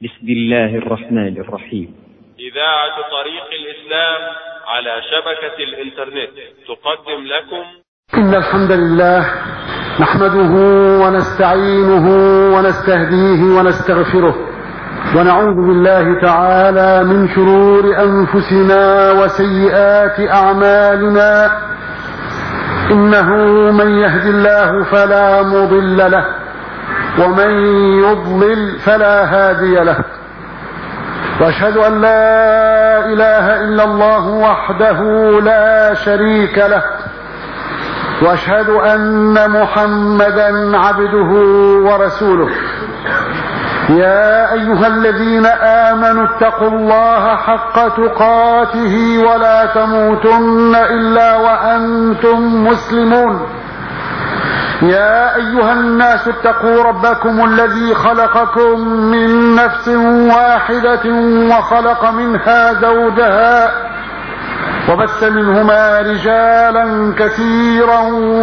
بسم الله الرحمن الرحيم. إذاعة طريق الإسلام على شبكة الإنترنت تقدم لكم إن الحمد لله نحمده ونستعينه ونستهديه ونستغفره ونعوذ بالله تعالى من شرور أنفسنا وسيئات أعمالنا. إنه من يهد الله فلا مضل له ومن يضلل فلا هادي له، وأشهد أن لا إله إلا الله وحده لا شريك له، وأشهد أن محمدا عبده ورسوله. يا أيها الذين آمنوا اتقوا الله حق تقاته ولا تموتن إلا وأنتم مسلمون. يا أيها الناس اتقوا ربكم الذي خلقكم من نفس واحدة وخلق منها زوجها وبث منهما رجالا كثيرا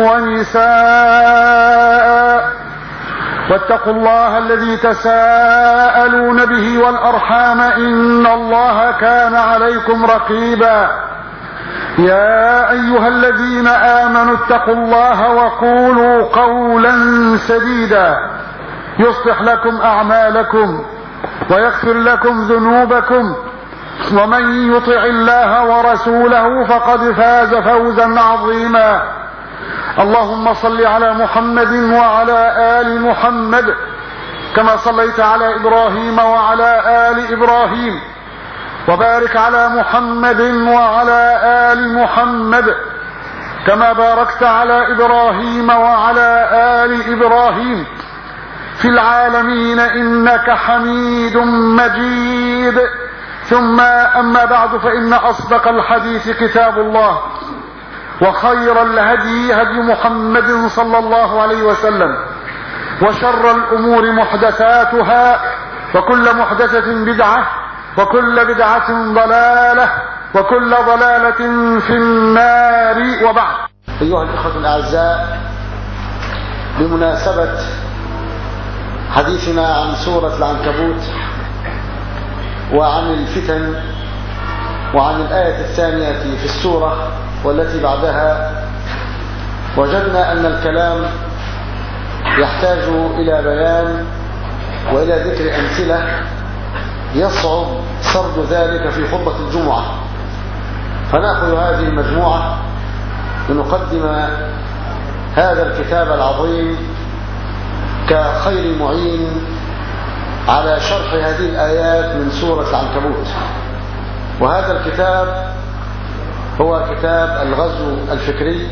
ونساء، واتقوا الله الذي تساءلون به والأرحام إن الله كان عليكم رقيبا. يا أيها الذين آمنوا اتقوا الله وقولوا قولا سديدا يصلح لكم أعمالكم ويغفر لكم ذنوبكم، ومن يطع الله ورسوله فقد فاز فوزا عظيما. اللهم صل على محمد وعلى آل محمد كما صليت على إبراهيم وعلى آل إبراهيم، وبارك على محمد وعلى آل محمد كما باركت على إبراهيم وعلى آل إبراهيم في العالمين إنك حميد مجيد. ثم أما بعد، فإن أصدق الحديث كتاب الله، وخير الهدي هدي محمد صلى الله عليه وسلم، وشر الأمور محدثاتها، وكل محدثة بدعة، وكل بدعة ضلالة، وكل ضلالة في النار. وبعد. أيها الأخوة الأعزاء، بمناسبة حديثنا عن سورة العنكبوت وعن الفتن وعن الآية الثانية في السورة والتي بعدها، وجدنا أن الكلام يحتاج إلى بيان وإلى ذكر أمثلة يصعب سرد ذلك في خطبة الجمعة، فنأخذ هذه المجموعة لنقدم هذا الكتاب العظيم كخير معين على شرح هذه الآيات من سورة العنكبوت. وهذا الكتاب هو كتاب الغزو الفكري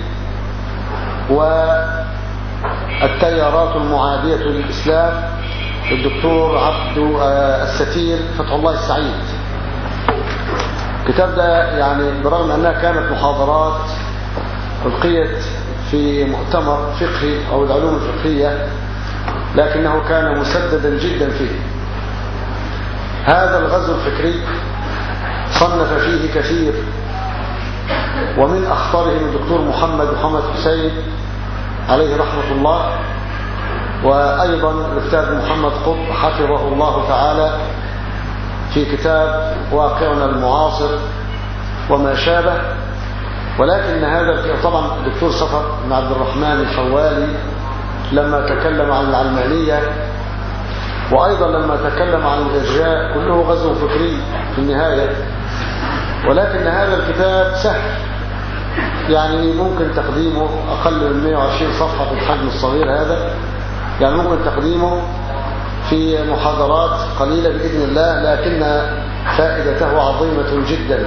والتيارات المعادية للإسلام للدكتور عبد الستير فتح الله السعيد. الكتاب ده يعني برغم أنها كانت محاضرات ألقيت في مؤتمر فقهي أو العلوم الفقهية، لكنه كان مسددا جدا فيه. هذا الغزو الفكري صنف فيه كثير، ومن أخطرهم الدكتور محمد حسين عليه رحمة الله، وأيضا الأستاذ محمد قطب حفظه الله تعالى في كتاب واقعنا المعاصر وما شابه. ولكن هذا طبعا الدكتور صفر بن عبد الرحمن الحوالي لما تكلم عن العلمانية، وأيضا لما تكلم عن الإرجاء، كله غزو فكري في النهاية. ولكن هذا الكتاب سهل، يعني ممكن تقديمه أقل من 120 صفحة في الحجم الصغير هذا، يعني ممكن تقديمه في محاضرات قليلة بإذن الله، لكن فائدته عظيمة جدا.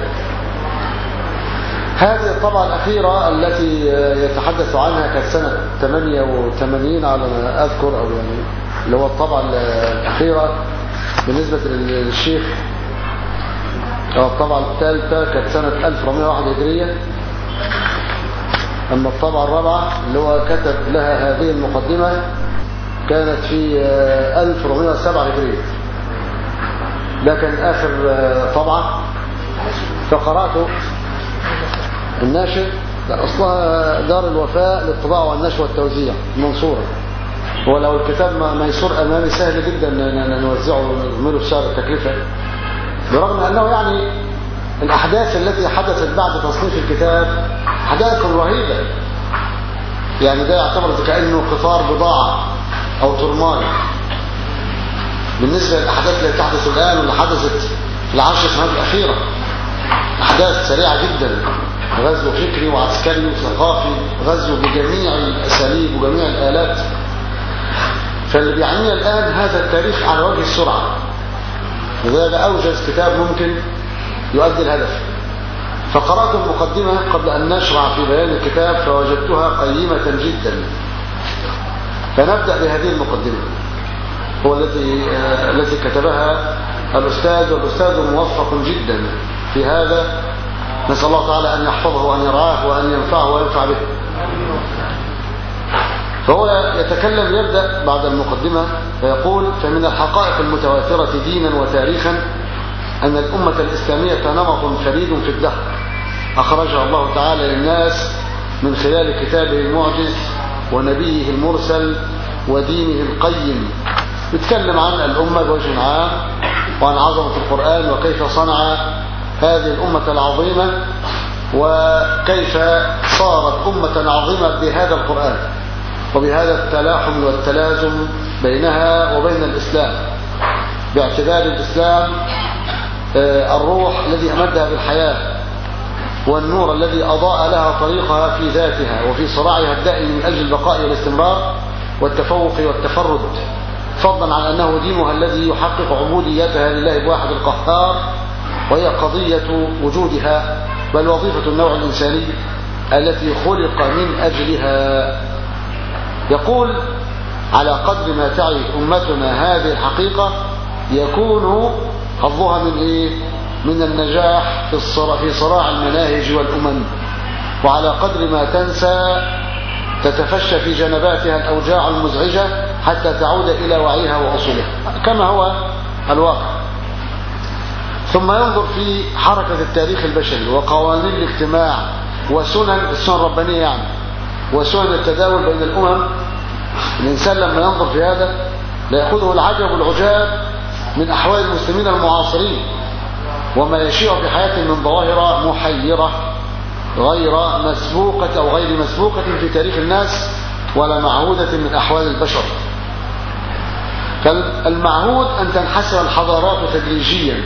هذه الطبعة الأخيرة التي يتحدث عنها كانت سنة 88 على ما أذكر، أو يعني اللي هو الطبعة الأخيرة بالنسبة للشيخ، أو الطبعة الثالثة كانت سنة 1401 هجرية. أما الطبعة الرابعة اللي هو كتب لها هذه المقدمة كانت في 1407 هجرية. لكن آخر طبعة فقرأته الناشر، أصلها دار الوفاء للطباعة والنشر والتوزيع المنصورة، ولو الكتاب ميسور أمامي سهل جدا أن نوزعه ونعمله بسعر التكلفة، برغم أنه يعني الأحداث التي حدثت بعد تصنيف الكتاب أحداث رهيبة، يعني ده يعتبر كأنه قطار بضاعة أو ترمال بالنسبة للأحداث التي تحدث الآن واللي حدثت في العشر سنوات الأخيرة. أحداث سريعة جدا، غزو فكري وعسكري وثقافي، غزو بجميع الأساليب وجميع الآلات. فاللي بيعنينا الآن هذا التاريخ على وجه السرعة، وهذا أوجز كتاب ممكن يؤدي الهدف. فقرأت المقدمة قبل أن نشرع في بيان الكتاب فوجدتها قيمة جدا، فنبدأ بهذه المقدمة. هو التي كتبها الأستاذ، والأستاذ موفق جدا في هذا، نسأل الله تعالى أن يحفظه وأن يرعاه وأن ينفعه وينفع به. فهو يتكلم، يبدأ بعد المقدمة فيقول: فمن الحقائق المتواترة دينا وتاريخا أن الأمة الإسلامية نمط فريد في الدهر أخرجها الله تعالى للناس من خلال كتابه المعجز ونبيه المرسل ودينه القيم. يتكلم عن الأمة بوجه عام وعن عظمة القرآن وكيف صنع هذه الأمة العظيمة وكيف صارت أمة عظيمة بهذا القرآن وبهذا التلاحم والتلازم بينها وبين الإسلام، باعتبار الإسلام الروح الذي أمدها بالحياة والنور الذي أضاء لها طريقها في ذاتها وفي صراعها الدائم من أجل البقاء والاستمرار والتفوق والتفرد، فضلا عن أنه دينها الذي يحقق عبوديتها لله الواحد القهار، وهي قضية وجودها بل وظيفة النوع الإنساني التي خلق من أجلها. يقول: على قدر ما تعي أمتنا هذه الحقيقة يكون حظها من إيه؟ من النجاح في صراع المناهج والأمم، وعلى قدر ما تنسى تتفشى في جنباتها الأوجاع المزعجة حتى تعود إلى وعيها وأصولها كما هو الواقع. ثم ينظر في حركة التاريخ البشري وقوانين الاجتماع وسنن السنن الربانية يعني وسنن التداول بين الأمم. الإنسان لما ينظر في هذا لا يأخذه العجب والعجاب من أحوال المسلمين المعاصرين وما يشيع في حياتهم من ظواهر محيرة غير مسبوقة أو غير مسبوقة في تاريخ الناس ولا معهودة من أحوال البشر. فالمعهود أن تنحسر الحضارات تدريجيا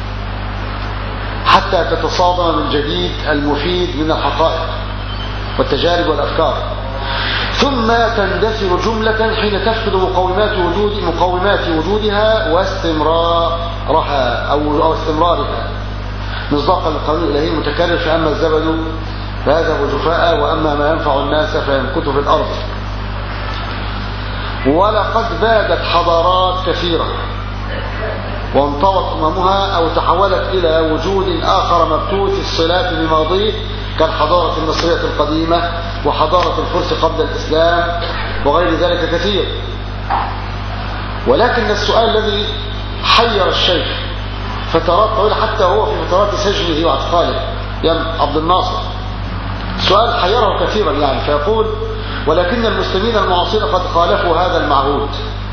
حتى تتصادم من جديد المفيد من الحقائق والتجارب والأفكار، ثم تندثر جملة حين تفقد مقومات وجودها واستمرارها أو استمرارها مصداقا للقانون الإلهي المتكرر: فأما الزبد فيذهب جفاء وأما ما ينفع الناس فيمكث في الأرض. ولقد بادت حضارات كثيرة وانطوت أممها أو تحولت إلى وجود آخر مبتوت الصلات بماضيه كالحضارة المصرية القديمة وحضارة الفرس قبل الإسلام وغير ذلك كثير. ولكن السؤال الذي حير الشيخ فترات طويلة حتى هو في فترات سجنه واعتقاله يم عبد الناصر، سؤال حيره كثيرا يعني، فيقول: ولكن المسلمين المعاصرين قد خالفوا هذا المعهود،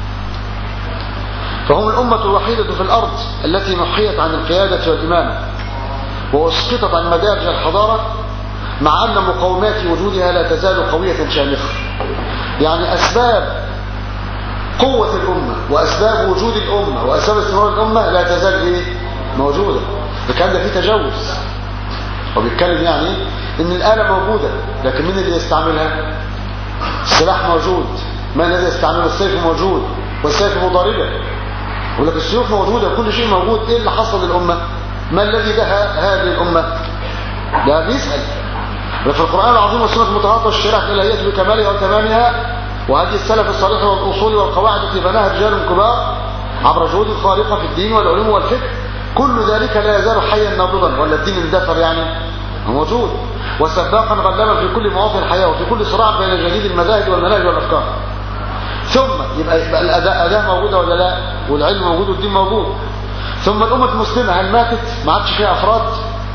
فهم الأمة الوحيدة في الأرض التي محيت عن القيادة والإمامة وأسقطت عن مدارج الحضارة، مع أن مقومات وجودها لا تزال قوية شامخة. يعني أسباب قوة الأمة وأسباب وجود الأمة وأسباب استمرار الأمة لا تزال إيه؟ موجودة. الكلام ده فيه تجوز، وبيتكلم يعني إن الآلة موجودة لكن مين اللي يستعملها؟ السلاح موجود، ما الذي يستعمله؟ السيف موجود والسيف مضاربة، ولكن السيوف موجودة كل شيء موجود. إيه اللي حصل للأمة؟ ما الذي دهى هذه الأمة؟ لا بيسأل. ففي القرآن العظيم والسنة المطهرة والشريعة الإلهية بكمالها وتمامها وهذه السلف الصالح والأصول والقواعد التي بناها رجال كبار عبر جهود خارقة في الدين والعلوم والفكر، كل ذلك لا يزال حيا نابضا، ولا الدين اندثر يعني موجود، وسباقا غلبا في كل مواطن الحياة وفي كل صراع بين جديد المذاهب والمناهج والأفكار. ثم يبقى الأداة موجودة ولا لا؟ والعلم موجود والدين موجود. ثم الأمة المسلمة هل ماتت؟ ما عادش فيها أفراد.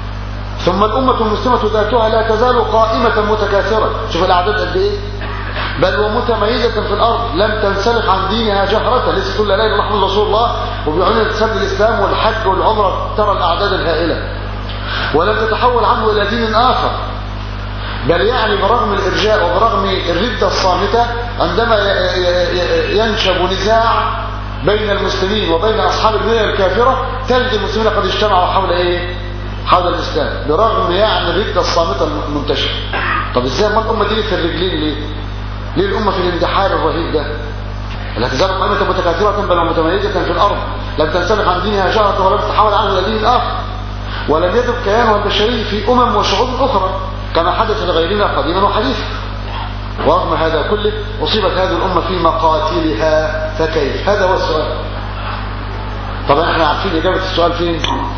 ثم الأمة المسلمة ذاتها لا تزال قائمة متكاثرة. شوف الأعداد قد إيه؟ بل ومتميزة في الأرض، لم تنسلخ عن دينها جهرة، ليس تقول لا إله إلا الله محمد رسول الله وبيعلن تسمي الإسلام والحج والعمرة ترى الأعداد الهائلة، ولم تتحول عنه إلى دين آخر، بل يعني برغم الإرجاء وبرغم الردة الصامتة عندما ينشب نزاع بين المسلمين وبين أصحاب الملل الكافرة تجد المسلمين قد اجتمعوا حول إيه؟ حول الإسلام، برغم يعني الردة الصامتة المنتشرة. طب إزاي ما الأمة دي في الرجلين ليه؟ ليه الأمة في الاندحار الرهيب ده؟ لا تزال قائمة متكاثرة بل ومتميزة في الأرض، لم تنسلخ عن دينها جهرة ولم تتحول عنه إلى دين آخر، ولم يذب كيانها البشري في أمم وشعوب أخرى كما حدث لغيرنا قديما وحديثا. ورغم هذا كله أصيبت هذه الأمة في مقاتلها، فكيف؟ هذا هو السؤال. طبعا احنا عارفين إجابة السؤال فين؟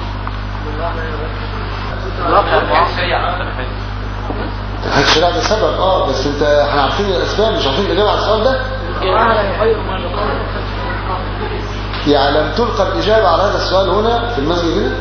الشريعة ده سبب بس احنا عارفين الأسباب مش عارفين الإجابة على السؤال ده. يعني لم تلقى الإجابة على هذا السؤال هنا في المسجد هنا؟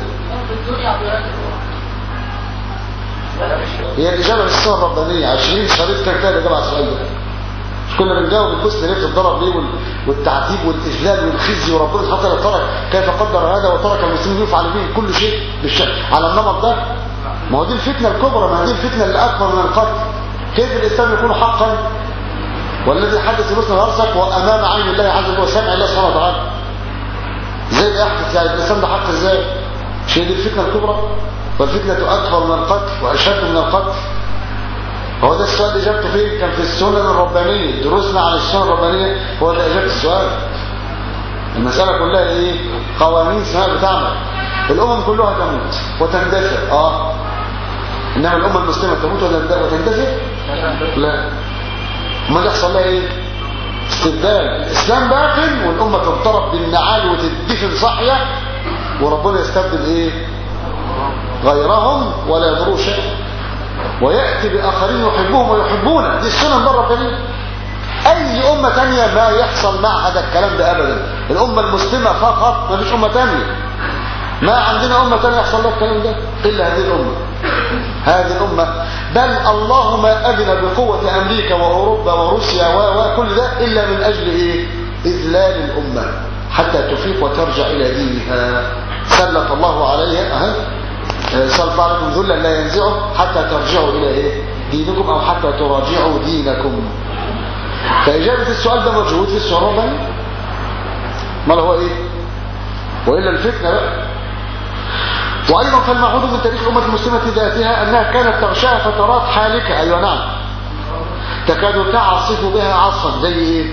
هي الإجابة في السنة الربانية 20 شريط كان كده الإجابة على السؤال ده. مش كنا بنجاوب البوست ليه الضرب ليه والتعذيب والإذلال والخزي، وربنا سبحانه وتعالى ترك كيف قدر هذا وترك المسلمين يفعل بهم كل شيء بالشكل على النمط ده. ما هو دي الفتنة الكبرى، ما هي دي الفتنة اللي أكبر من القتل. كيف الإسلام يكون حقا والذي حدث المسلم يرزق وأمام عين الله عز وجل وسمع الله سبحانه وتعالى؟ ازاي يحدث يعني الإسلام ده حق ازاي؟ مش هي دي الفتنة الكبرى؟ والفتنة أكبر من القتل وأشد من القتل. هو ده السؤال إجابته فين؟ كان في السنن الربانية، دروسنا عن السنن الربانية هو ده إجابة السؤال. المسألة كلها إيه؟ قوانين سماء بتعمل، الأمم كلها تموت وتندثر إنما الأمة المسلمة تموت وتندثر؟ لا. ما يحصل لها إيه؟ استبدال، الإسلام باق والأمة تضطرب بالنعال وتدفن صحية وربنا يستبدل إيه؟ غيرهم ولا يضروا شيء ويأتي بآخرين يحبهم ويحبونه. دي السنن الربانية. أي أمة تانية ما يحصل مع هذا الكلام ده أبدا، الأمة المسلمة فقط، ما فيش أمة تانية. ما عندنا أمة تانية يحصل لها الكلام ده إلا هذه الأمة. هذه الأمة بل الله ما أذن بقوة أمريكا وأوروبا وروسيا وكل ده إلا من أجل إيه؟ إذلال الأمة حتى تفيق وترجع إلى دينها. سلط الله عليها سلط عليكم ذلا لا ينزعه حتى ترجعوا إلى إيه؟ دينكم أو حتى تراجعوا دينكم. فإجابة السؤال ده موجود في السورة الربانية. ما هو إيه؟ وإلا الفتنة بقى. وأيضا فالمعهود من تاريخ الأمة المسلمة ذاتها أنها كانت تغشاها فترات حالكة. أيوة نعم. تكاد تعصف بها عصفا. زي إيه؟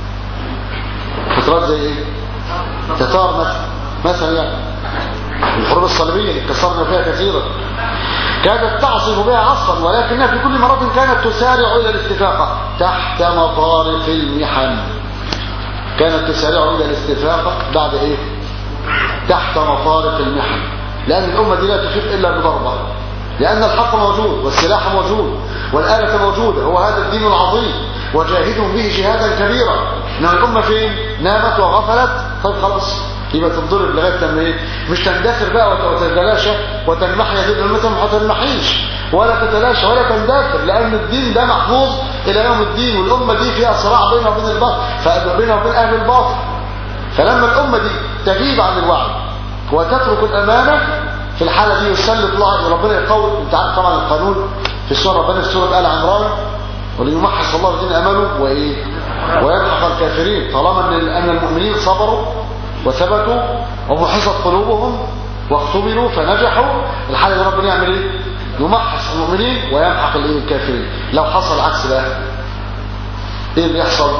فترات زي إيه؟ تتار مثلا يعني الحروب الصليبية اللي كسرنا فيها كثيرا كانت تعصف بها عصفا، ولكنها في كل مرة كانت تسارع إلى الاستفاقة تحت مطارق المحن. كانت تسارع إلى الاستفاقة بعد إيه؟ تحت مطارق المحن، لأن الأمة دي لا تفيق إلا بضربة، لأن الحق موجود والسلاح موجود والآلة موجودة، هو هذا الدين العظيم وجاهدهم به جهادا كبيرا. إنما الأمة فين؟ نامت وغفلت. طيب خلاص يبقى تنضرب لغاية لما إيه؟ مش تندثر بقى وتتلاشى وتنمحي. هذه الأمة ما تنمحيش ولا تتلاشى ولا تندثر، لأن الدين ده محفوظ إلى يوم الدين، والأمة دي فيها صراع بينها وبين الباطل، بينها وبين أهل الباطل. فلما الأمة دي تغيب عن الوعي وتترك الأمانة في الحالة دي يسلط الله ربنا يقول. انت عارف طبعا القانون في السورة ربنا في سورة آل عمران وليمحص الله الذين امنوا وايه ويمحق الكافرين. طالما ان المؤمنين صبروا وثبتوا ومحصت قلوبهم واختبروا فنجحوا، الحالة دي ربنا يعمل ايه؟ يمحص المؤمنين ويمحق الكافرين. لو حصل عكس ده ايه اللي يحصل؟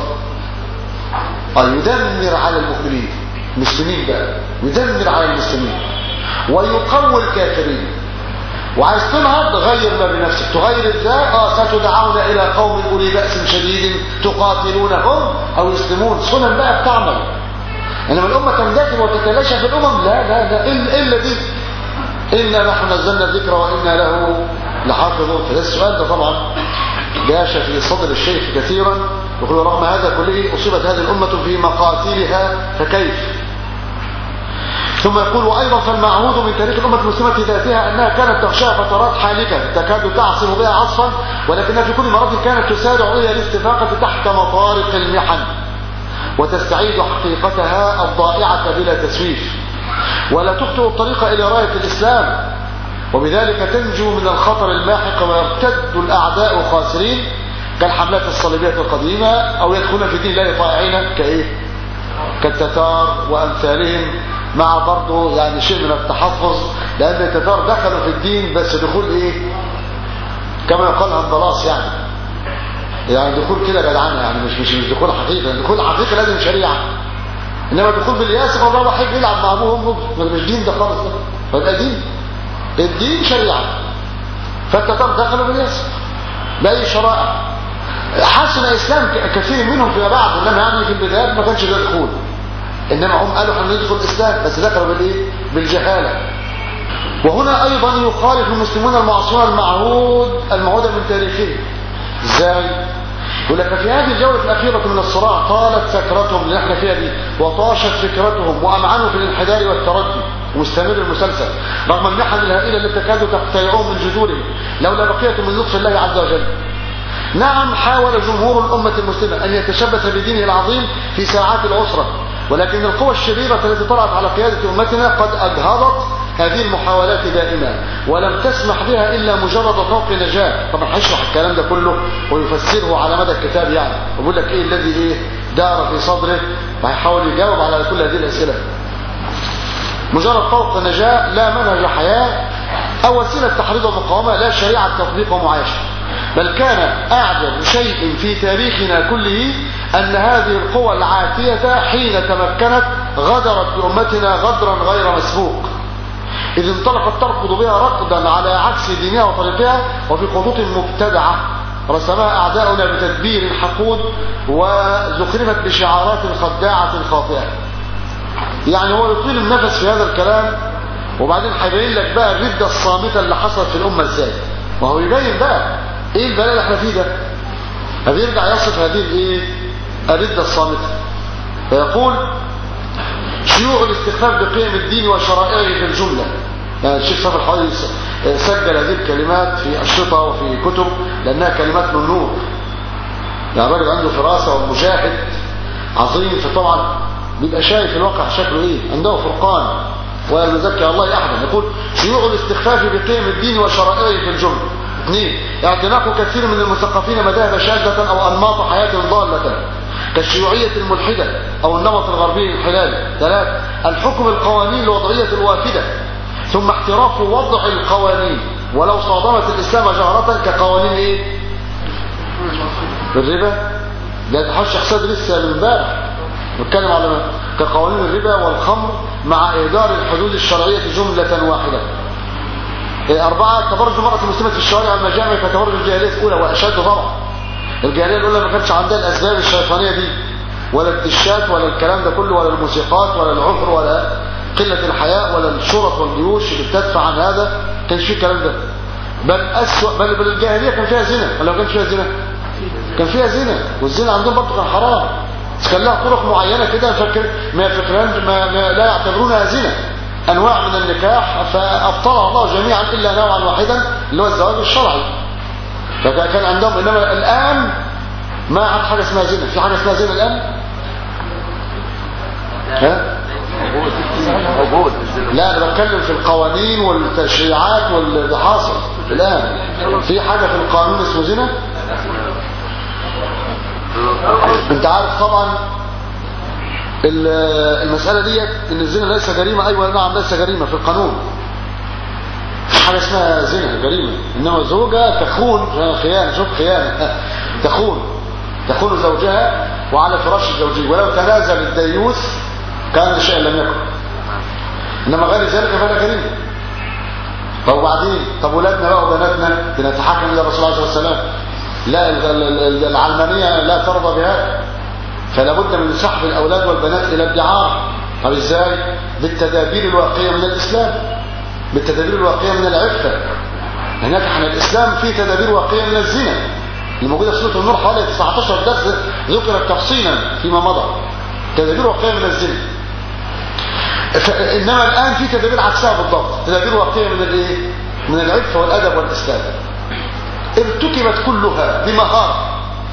يدمر على المؤمنين المسلمين بقى، يدمر على المسلمين ويقوي الكافرين. وعايز تنهض غير ما بنفسك. تغير ازاي؟ ستدعون الى قوم اولي باس شديد تقاتلونهم او يسلمون. سنن بقى بتعمل. انما الامه تندثر وتتلاشى في الامم لا لا لا الا دي. انا نحن نزلنا الذكر وانا له لحافظون. فده السؤال ده طبعا جاش في صدر الشيخ كثيرا، يقول رغم هذا كله اصيبت هذه الامه في مقاتلها فكيف؟ ثم يقول وأيضا فالمعهود من تاريخ الأمة المسلمة ذاتها أنها كانت تغشى فترات حالكة تكاد تعصم بها عصفا، ولكنها في كل مرة كانت تسارع إلى الاستفاقة تحت مطارق المحن وتستعيد حقيقتها الضائعة بلا تسويف، ولا تخطئ الطريق إلى راية الإسلام، وبذلك تنجو من الخطر الماحق ويرتد الأعداء خاسرين كالحملات الصليبية القديمة، أو يدخلون في دين الله طائعين كالتتار وأمثالهم، مع برضه يعني شيء من التحفظ، لأن التتار دخلوا في الدين بس دخول كما يقال هندلاس، يعني دخول كده جدعانه، يعني مش دخول حقيقي. دخول حقيقي لازم شريعه، انما دخول بالياس والله راح يلعب مع ابوه وامه، مش دين ده خالص، ده فيبقى دين. الدين شريعه، فالتتار دخلوا بالياس باي شرائع. حسن اسلام كثير منهم فيما بعد، انما يعني في البدايه ما كانش ده دخول، انما هم قالوا احنا ندخل الاسلام بس دخلوا بالجهاله. وهنا ايضا يخالف المسلمون المعصومون المعهود من تاريخهم. ازاي؟ يقول لك في هذه الجولة الأخيرة من الصراع طالت سكرتهم اللي احنا فيها دي، وطاشت فكرتهم، وأمعنوا في الانحدار والتردي، ومستمر المسلسل رغم المحن الهائلة التي تكاد تقتلعهم من جذورهم لولا بقية من لطف الله عز وجل. نعم، حاول جمهور الأمة المسلمة أن يتشبث بدينه العظيم في ساعات العسرة، ولكن القوى الشريرة التي طلعت على قيادة أمتنا قد أجهضت هذه المحاولات دائما، ولم تسمح بها إلا مجرد طوق نجاة. طبعا هيشرح الكلام ده كله ويفسره على مدى الكتاب، يعني ويقول لك الذي دار في صدره، وهيحاول يجاوب على كل هذه الأسئلة. مجرد طوق نجاة، لا منهج حياة أو وسيلة تحريض ومقاومة، لا شريعة تطبيق ومعايشة. بل كان أعجب شيء في تاريخنا كله أن هذه القوى العاتية حين تمكنت غدرت بأمتنا غدرا غير مسبوق، إذ انطلقت تركض بها ركضا على عكس دينها وطريقها، وفي خطوط مبتدعة رسمها أعداؤنا بتدبير حقود وزخرفت بشعارات خداعة خاطئة. يعني هو يطيل النفس في هذا الكلام، وبعدين هيبين لك بقى الردة الصامتة اللي حصلت في الأمة ازاي، وهو يبين بقى ايه البلاء اللي احنا فيه ده. هيرجع يصف هذه الردة الصامتة، فيقول شيوع الاستخفاف بقيم الدين وشرائعه في الجملة. يعني الشيخ صافي الحوالي سجل هذه الكلمات في أشرطة وفي كتب لأنها كلمات من نور، يعني الراجل عنده فراسة ومجاهد عظيم، فطبعا بيبقى شايف الواقع شكله عنده فرقان ولا يزكي الله أحدا. يقول شيوع الاستخفاف بقيم الدين وشرائعه في الجملة. 2. اعتناق كثير من المثقفين مذاهب شاذة أو أنماط حياة ضالة كالشيوعية الملحدة أو النمط الغربي الحلالي. 3. الحكم القوانين الوضعية الوافدة، ثم احتراف وضع القوانين ولو صادمت الإسلام جهرة كقوانين الربا. لا تحش حساد لسه من امبارح نتكلم على كقوانين الربا والخمر مع إهدار الحدود الشرعية جملة واحدة. 4. تبرج المرأة المسلمة في الشوارع والمجامع كتبرج الجاهلية الأولى وأشد طبعا. الجاهلية الأولى ما كانش عندها الأسباب الشيطانية دي، ولا التشات ولا الكلام ده كله، ولا الموسيقات ولا العفر ولا قلة الحياء ولا الشرط والجيوش اللي بتدفع عن هذا، كانش فيه الكلام ده. بل أسوأ، بل الجاهلية كان فيها زنا، ولا ما كانش فيها زنا؟ كان فيها زنا، والزنا عندهم برضه كان حرام، بس كان لها طرق معينة كده ما لا يعتبرونها زنا، أنواع من النكاح فأبطلها الله جميعا إلا نوعا واحدا اللي هو الزواج الشرعي. فكان عندهم، إنما الآن ما عاد حاجة اسمها زنا. في حاجة اسمها زنا الآن؟ موجود. لا، أنا بتكلم في القوانين والتشريعات واللي حاصل الآن. في حاجة في القانون اسمه زنا؟ انت عارف طبعا المسألة ديت ان الزنا ليس جريمة. ايوه نعم ليس جريمة في القانون، في حاجة اسمها زنا جريمة، انما زوجة تخون خيانة، شوف خيانة، تخون زوجها وعلى فراش الزوجي، ولو تنازل الديوث كان شيء لم يكن، انما غير ذلك فلا جريمة. طب وبعدين، طب ولادنا بقى وبناتنا بنتحكم الى الرسول عليه الصلاة والسلام، لا العلمانية لا ترضى بهذا، فلا بد من سحب الأولاد والبنات إلى الدعارة. طب إزاي؟ بالتدابير الواقية من الإسلام، بالتدابير الواقية من العفة. هناك احنا الإسلام فيه تدابير واقية من الزنا اللي موجودة في سورة النور، حوالي 19 درس ذكرت تفصيلا فيما مضى، تدابير واقية من الزنا. انما الان في تدابير عكسها بالضبط، تدابير واقعيه من الايه؟ من العفه والادب والاسلام. ارتكبت كلها بمهاره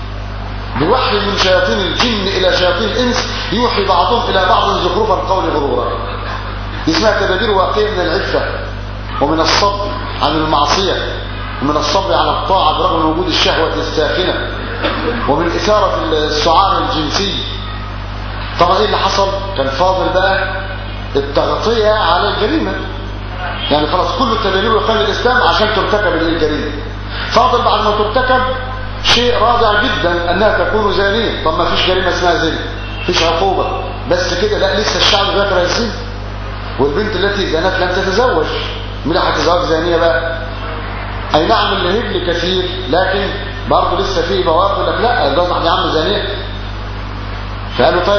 بوحي من شياطين الجن الى شياطين الانس، يوحي بعضهم الى بعض زخرف القول غرورا. اسمها تدابير واقعيه من العفه ومن الصبر عن المعصيه ومن الصبر على الطاعه برغم وجود الشهوه الساخنه ومن اثاره السعار الجنسي. طبعا ايه اللي حصل؟ كان فاضل بقى التغطيه على الجريمه، يعني خلاص كل التدابير وقال الاسلام عشان ترتكب الجريمه. فاضل بعد ما ترتكب شيء رادع جدا انها تكون زانيه. طب ما فيش جريمه اسمها زنا، فيش عقوبه، بس كده لا، لسه الشعب فاكر هيزين. والبنت التي زانت لم تتزوج، مين هتتزوج زانيه بقى؟ اي نعم اللي هبل كثير، لكن برضه لسه في بواقي لك لا الجوز واحده عم زانيه. فقالوا طيب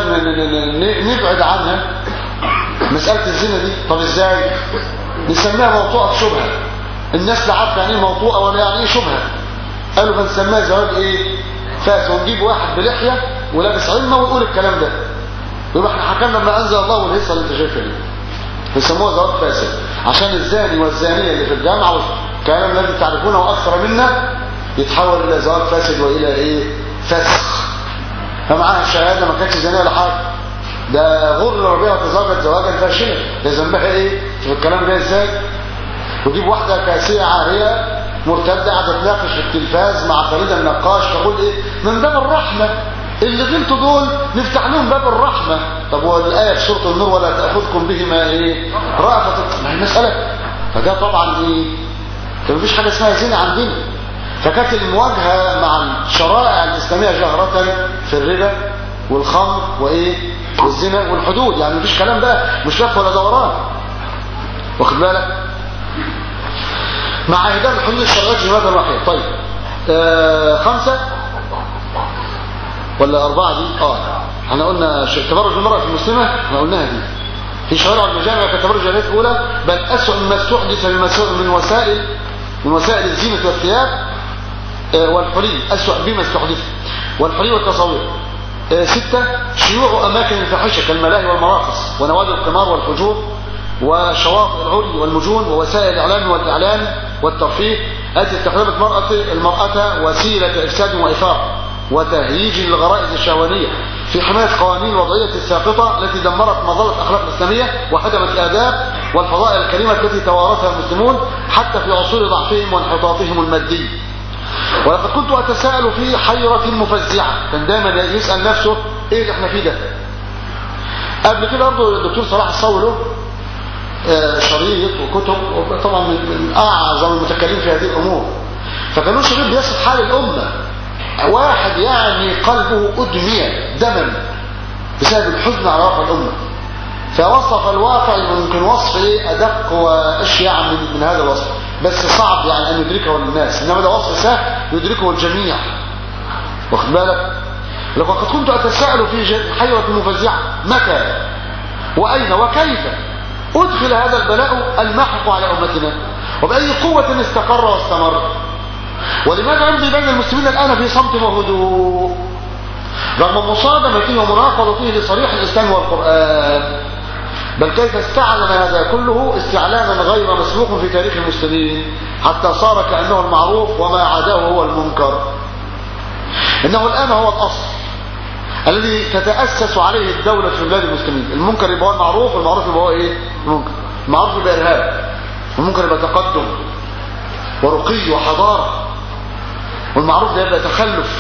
نبعد عنها مساله الزنا دي. طب ازاي؟ نسميها موطوءه شبهه. الناس لا عارفه يعني ايه موطوءه ولا يعني ايه شبهه. قالوا بنسميها زواج ايه؟ فاسد. ونجيب واحد بلحيه ولابس عمه ويقول الكلام ده، يبقى احنا حكمنا ما انزل الله والهيصه اللي انت شايفها دي. بيسموها زواج فاسد عشان الزاني والزانيه اللي في الجامعه والكلام الذي تعرفونه واكثر منا يتحول الى زواج فاسد والى ايه؟ فسخ. فمعاها الشهاده ما كانتش زانيه ولا حاجه، ده غر بها وتزوجت زواجا فاشلا. ده ذنبها ايه؟ شوف الكلام ده ازاي. وجيب واحده كاسيه عاريه مرتده قاعده تناقش في التلفاز مع فريده النقاش تقول ايه؟ من باب الرحمه اللي غلطوا دول نفتح لهم باب الرحمه. طب والايه في سوره النور ولا تاخذكم بهما ايه؟ رأفه. ما هي مساله. فده طبعا ايه؟ مفيش حاجه اسمها زنا عندنا. فكانت المواجهه مع الشرائع الاسلاميه جهره في الربا والخمر وايه؟ والزنا والحدود. يعني مفيش كلام بقى مش لف ولا دوران، واخد بالك؟ مع اهداف الحدود الشرعيه في هذا الوحي. طيب 5 ولا 4 دي؟ احنا قلنا تبرج المرأة المسلمة، احنا قلناها دي في شوارع المجامع كتبرج الجاهلية الأولى، بل أسوأ مما استحدث من وسائل الزينة والثياب والحلي، أسوأ بما استحدث والحلي والتصوير. 6 شيوع أماكن الفاحشة كالملاهي والمراقص ونوادي القمار والفجور وشواطئ العري والمجون ووسائل الإعلام والإعلان والترفيه التي استخدمت المرأة وسيلة إفساد وإثارة وتهييج للغرائز الشهوانية في حماية قوانين الوضعية الساقطة التي دمرت مظلة الأخلاق الإسلامية وهدمت الآداب والفضائل الكريمة التي توارثها المسلمون حتى في عصور ضعفهم وانحطاطهم المادي. ولقد كنت أتساءل في حيرة مفزعة، كان دائما يسأل نفسه إيه اللي احنا فيه ده. قبل كده برضه الدكتور صلاح الصاوي له شريط وكتب طبعا من أعظم المتكلمين في هذه الأمور، فكانوا شريط بيصف حال الأمة. واحد يعني قلبه أدمي دما بسبب الحزن على واقع الأمة، فوصف الواقع يمكن وصف أدق وأشيع من هذا الوصف، بس صعب يعني أن يدركه الناس، إنما ده وصف سهل يدركه الجميع، واخد بالك؟ لقد كنت أتساءل في حيرة مفزعة متى وأين وكيف أدخل هذا البلاء الماحق على أمتنا، وبأي قوة استقر واستمر، ولماذا يمضي بين المسلمين الآن في صمت وهدوء رغم مصادمته ومناقضته لصريح الإسلام والقرآن، بل كيف استعلن هذا كله استعلانا غير مسبوق في تاريخ المسلمين حتى صار كأنه المعروف وما عداه هو المنكر. إنه الآن هو الأصل الذي تتأسس عليه الدولة في بلاد المسلمين. المنكر يبقى هو المعروف والمعروف يبقى هو إيه؟ المنكر. المعروف يبقى إرهاب، والمنكر يبقى تقدم ورقي وحضارة، والمعروف ده يبقى تخلف.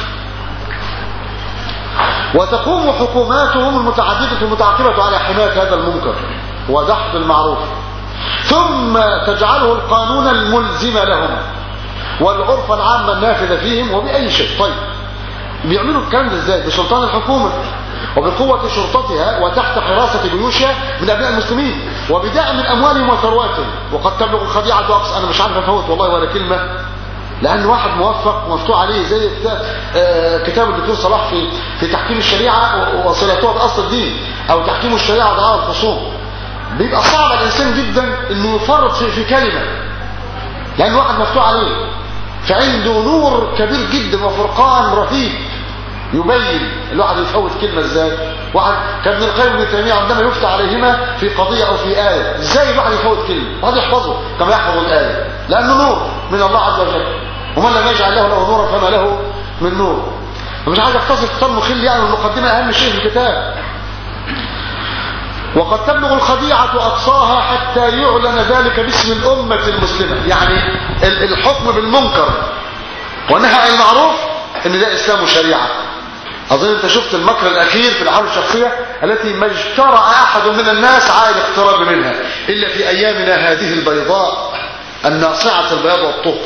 وتقوم حكوماتهم المتعددة المتعاقبة على حماية هذا المنكر ودحض المعروف، ثم تجعله القانون الملزم لهم والعرف العام النافذ فيهم وبأي شيء. طيب بيعملوا الكلام ده ازاي؟ بسلطان الحكومة وبقوة شرطتها وتحت حراسة جيوشها من أبناء المسلمين وبدعم أموالهم وثرواتهم. وقد تبلغ الخديعة أقصى، أنا مش عارف أفوت والله ولا كلمة، لأن واحد موفق ومفتوح عليه زي كتاب الدكتور صلاح في تحكيم الشريعة وصلتها بأصل الدين، أو تحكيم الشريعة ودعاء الخصوم. بيبقى صعب على الإنسان جدا إنه يفرط في كلمة، لأن واحد مفتوح عليه فعنده نور كبير جدا وفرقان رهيب يبين الواحد يفوت كلمة ازاي. واحد كان ابن القيم وابن تيمية عندما يفتى عليهما في قضية او في آية، ازاي الواحد يفوت كلمة؟ واحد يحفظه كما يحفظ الآية، لأنه نور من الله عز وجل، ومن لم يجعل له نورا فما له من نور. فمش عايز اختصر اختصار مخل يعني، المقدمة اهم شيء في الكتاب. وقد تبلغ الخديعة أقصاها حتى يعلن ذلك باسم الأمة المسلمة، يعني الحكم بالمنكر والنهي عن المعروف ان ده اسلام وشريعة. اظن انت شفت المكر الاخير في الاحوال الشخصية التي ما اجترأ احد من الناس على الاقتراب منها الا في ايامنا هذه البيضاء الناصعة البياض والطهر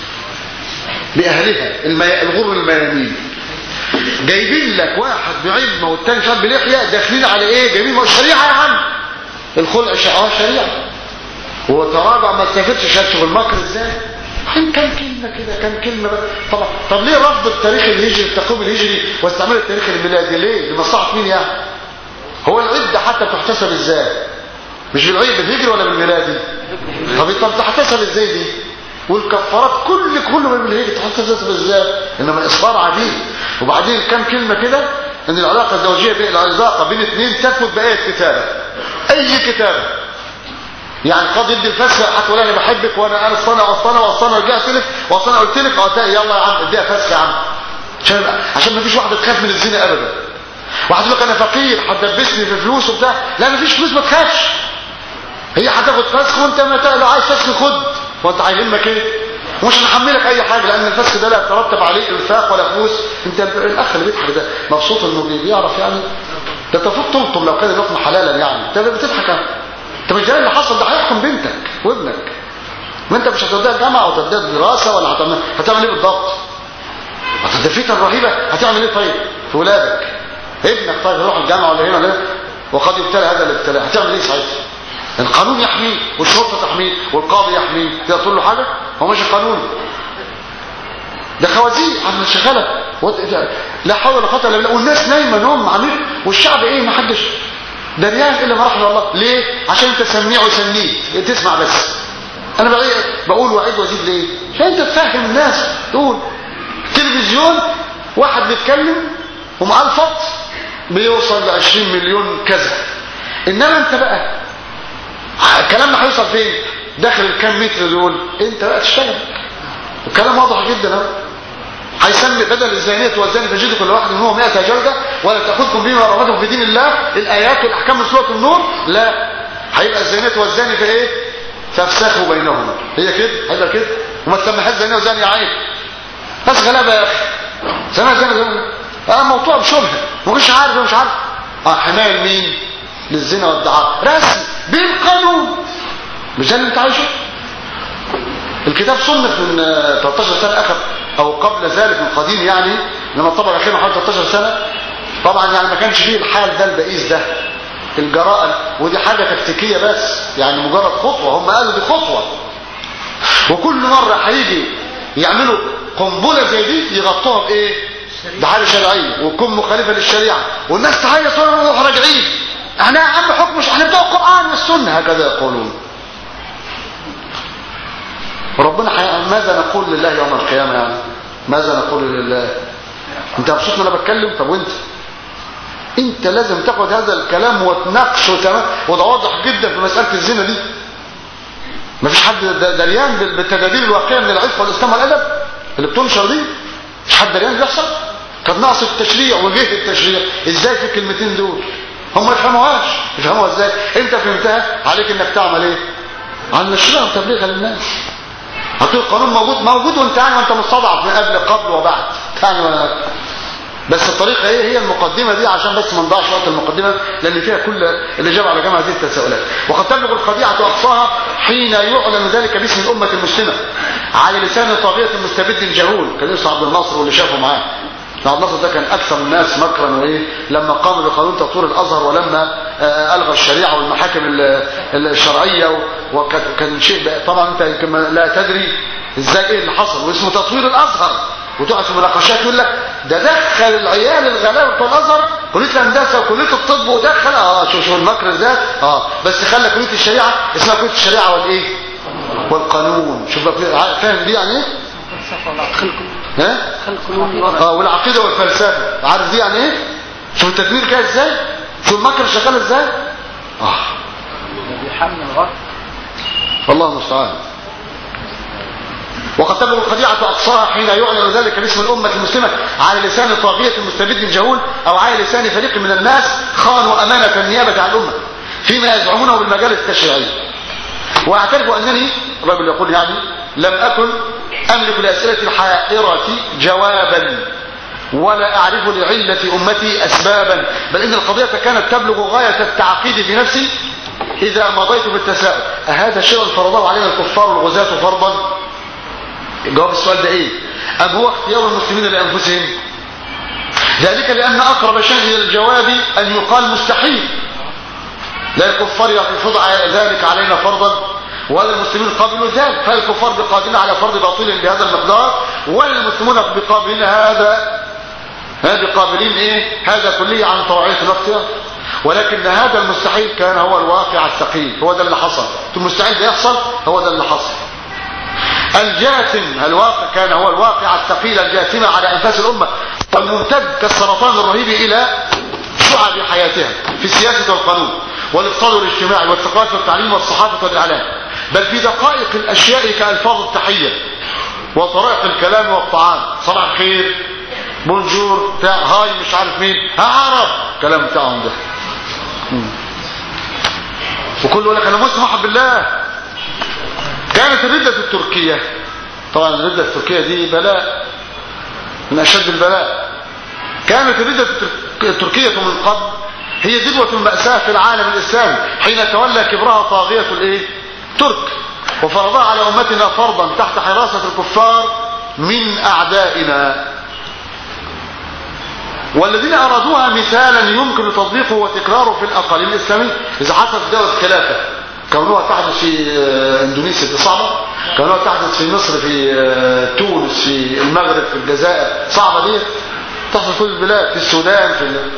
باهلها الغر الميامين. جايبين لك واحد بعلمه والتاني شاب بلحية داخلين على ايه؟ جايبين له الشريعة يا عم، الخلع شريعة، هو تراجع ما استفدش شاف المكر ازاي. كم كلمة كده، كم كلمة بقى. طبعا طب ليه رفض التاريخ الهجري التقويم الهجري واستعمال التاريخ الميلادي؟ ليه؟ لمصلحة مين يعني؟ هو العدة حتى بتحتسب ازاي؟ مش بالعيد بالهجري ولا بالميلادي؟ طب تحتسب ازاي دي؟ والكفارات كله بالهجري تحتسب ازاي؟ انما اصرار عجيب. وبعدين كم كلمة كده ان العلاقة الزوجية بين العلاقة بين اثنين تثبت بآية كتابة، اي كتابة. يعني قد يدي الفسخ حتى ولا انا بحبك وانا وصلنا رجعت لك وصلنا قلت لك يلا يا عم اديها فسخ يا عم، عشان ما فيش واحده تخاف من الزنا ابدا. واحد يقول لك انا فقير هتدبسني في فلوس وبتاع، لا ما فيش فلوس ما تخافش، هي هتاخد فسخ وانت لو عايز فسخ خد، وانت هيهمك ايه؟ ومش هنحملك اي حاجه لان الفسخ ده لا يترتب عليه انفاق ولا فلوس. انت الاخ اللي بيضحك ده مبسوط انه بيعرف يعني، ده المفروض تلطم لو كان اللقمه حلالا يعني، انت بتضحك انت مش اللي حصل ده هيحكم بنتك وابنك، وانت مش هتوديها الجامعه او توديها دراسه ولا هتعمل ايه بالضبط؟ الفتن الرهيبه هتعمل ايه طيب في ولادك؟ ابنك طيب يروح الجامعه ولا هنا ولا وقد يبتلى هذا الابتلاء، هتعمل ايه ساعتها؟ القانون يحميه والشرطه تحميه والقاضي يحميه، تقدر تقول له حاجه؟ هو ماشي قانوني، ده خوازيق عم شغاله لا حول ولا قوه الا بالله، والناس نايمه نوم عميق، والشعب ايه ما حدش دريان الا ما رحم الله. ليه؟ عشان انت سميع وسنيد تسمع بس. انا بقول وعيد وازيد ليه؟ عشان انت تفهم الناس. تقول تلفزيون واحد بيتكلم ومعلفط بيوصل ل 20 مليون كذا، انما انت بقى كلامنا هيوصل فين؟ داخل الكام متر دول انت بقى تشتغل. الكلام واضح جدا اهو. هيسمي بدل الزانية والزاني فجدوا كل واحد منهم 100 جلدة ولا تأخذكم بما رغبتم في دين الله، الآيات والأحكام من سورة النور. لا، هيبقى الزانية والزاني في ايه؟ فافسخوا بينهما. هي كده، هيبقى كده. وما تسميهاش زانية وزاني عيب، بس غلابة يا اخي. سماها زانية موضوع بشبهه مش عارف مش عارف. حماية مين؟ للزنا والدعاء رسم بالقانون، مش ده اللي انت عايشه. الكتاب صنف من 13 سنة اخر او قبل ذلك من قديم يعني، لما طبع اخيرا حوالي 13 سنة. طبعا يعني ما كانش فيه الحال ده البئيس ده، الجراءة، ودي حاجة تكتيكية بس يعني مجرد خطوة. هم قالوا دي خطوة، وكل مرة هيجي يعملوا قنبلة زي دي يغطوها بايه؟ بحاجة شرعية وتكون مخالفة للشريعة، والناس تعيط ونروح راجعين. احنا يا عم حكم مش احنا بتوع القرآن والسنة، هكذا يقولون. ربنا ماذا نقول لله يوم القيامة يعني؟ ماذا نقول لله؟ انت مبسوط ان انا بتكلم؟ طب وانت لازم تاخد هذا الكلام وتناقشه تمام، وده واضح جدا في مسألة الزنا دي. مفيش حد دريان بالتدابير الواقعية من العفة والاسلام والادب اللي بتنشر دي. مفيش حد دريان بيحصل. قد نقص التشريع وجه التشريع ازاي في الكلمتين دول؟ هم ما يفهموهاش. يفهموها ازاي؟ انت فهمتها، عليك انك تعمل ايه؟ عن نشرها وتبليغها للناس. هتقول القانون موجود وانت يعني وانت مستضعف من قبل وبعد يعني. بس الطريقه ايه؟ هي المقدمه دي عشان بس ما نضيعش وقت المقدمه، لان فيها كل الاجابه على جميع هذه التساؤلات. وقد تبلغ الخديعه اقصاها حين يعلن ذلك باسم الامه المسلمه على لسان طاغيه مستبد جهول. كان يوسف عبد الناصر واللي شافوا معاه. عبد الناصر ده كان اكثر الناس مكرا وايه لما قام بقانون تطوير الازهر، ولما الغى الشريعه والمحاكم الشرعيه، وكان شيء طبعا انت يمكن لا تدري ازاي ايه اللي حصل، واسمه تطوير الازهر. وتقعد في مناقشات يقول لك ده دخل العيال الغلابه بتوع الازهر كليه الهندسه وكليه الطب، ودخل شوف المكر ازاي. بس خلى كليه الشريعه اسمها كليه الشريعه والايه والقانون. شوف فاهم دي يعني ايه؟ ها والعقيده والفلسفه. عارف دي يعني ايه؟ شوف التدمير جاي ازاي، شوف المكر شغال ازاي. بيحمل الغرب. الله المستعان. وقد تبلغ الخديعة أقصاها حين يعلن ذلك باسم الأمة المسلمة على لسان طاغية المستبد الجهول أو على لسان فريق من الناس خانوا أمانة النيابة عن الأمة فيما يزعمونه بالمجال التشريعي. وأعترف أنني الرجل يقول يعني لم أكن أملك لأسئلة الحائرة جوابا ولا أعرف لعلة أمتي أسبابا، بل إن القضية كانت تبلغ غاية التعقيد في نفسي إذا مضيت بالتساؤل: أهذا شيء فرضه علينا الكفار والغزاة فرضا؟ جواب السؤال ده إيه؟ أم هو اختيار المسلمين لأنفسهم؟ ذلك لأن أقرب شيء إلى الجواب أن يقال مستحيل، لا الكفار يفرض ذلك علينا فرضا ولا المسلمين قابلوا ذلك، فالكفار بقادرين على فرض باطل بهذا المقدار ولا المسلمون بقابلين بقابلين هذا كلية عن طواعية الاختيار. ولكن هذا المستحيل كان هو الواقع الثقيل، هو ده اللي حصل. المستحيل ده يحصل، هو ده اللي حصل. الجاثم الواقع كان هو الواقع الثقيل الجاثم على أنفاس الأمة والممتد كالسرطان الرهيب إلى شعب حياتها في السياسة والقانون والاقتصاد والاجتماعي والثقافة والتعليم والصحافة والإعلام، بل في دقائق الأشياء كألفاظ التحية وطرائق الكلام والطعام. صباح الخير، بونجور، هاي مش عارف مين، عرب، كلام بتاعهم ده. وكل يقول لك انا مسلم احب بالله. كانت الردة التركية، طبعا الردة التركية دي بلاء من اشد البلاء. كانت الردة التركية من قبل هي ذروة المأساة في العالم الاسلامي حين تولى كبرها طاغية ترك وفرضها على امتنا فرضا تحت حراسة الكفار من اعدائنا، والذين أرادوها مثالا يمكن تطبيقه وتكراره في الأقاليم الإسلامية. إذا حصل في دولة خلافة كونها تحدث في إندونيسيا دي صعبة، كونها تحدث في مصر، في تونس، في المغرب، في الجزائر، صعبة دي تحصل في كل البلاد، في السودان،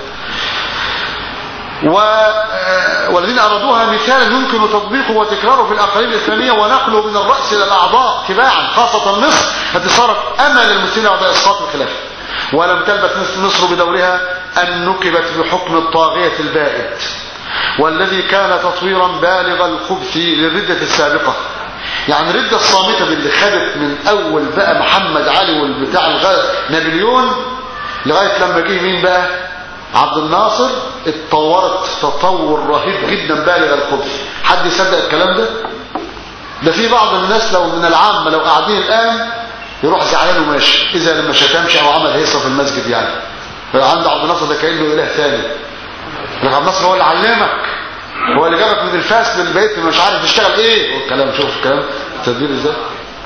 والذين أرادوها مثالا يمكن تطبيقه وتكراره في الأقاليم الإسلامية ونقله من الرأس إلى الأعضاء تباعا، خاصة مصر التي صارت أمل المسلمين بعد إسقاط الخلافة. ولم تلبث مصر بدورها أن نكبت بحكم الطاغية البائد والذي كان تطويرا بالغ الخبث للردة السابقة. يعني الردة الصامتة اللي خدت من أول بقى محمد علي والبتاع نابليون لغاية لما جه مين بقى؟ عبد الناصر، اتطورت تطور رهيب جدا بالغ الخبث. حد يصدق الكلام ده؟ ده في بعض الناس لو من العامة لو قاعدين الآن يروح زعلان وماشي اذا لما شتمش او عمل هيصه في المسجد. يعني عند عبد الناصر ده كانه اله ثاني. عبد الناصر هو اللي علمك، هو اللي جابك من الفاس للبيت مش عارف تشتغل ايه والكلام. شوف الكلام التدبير ازاي.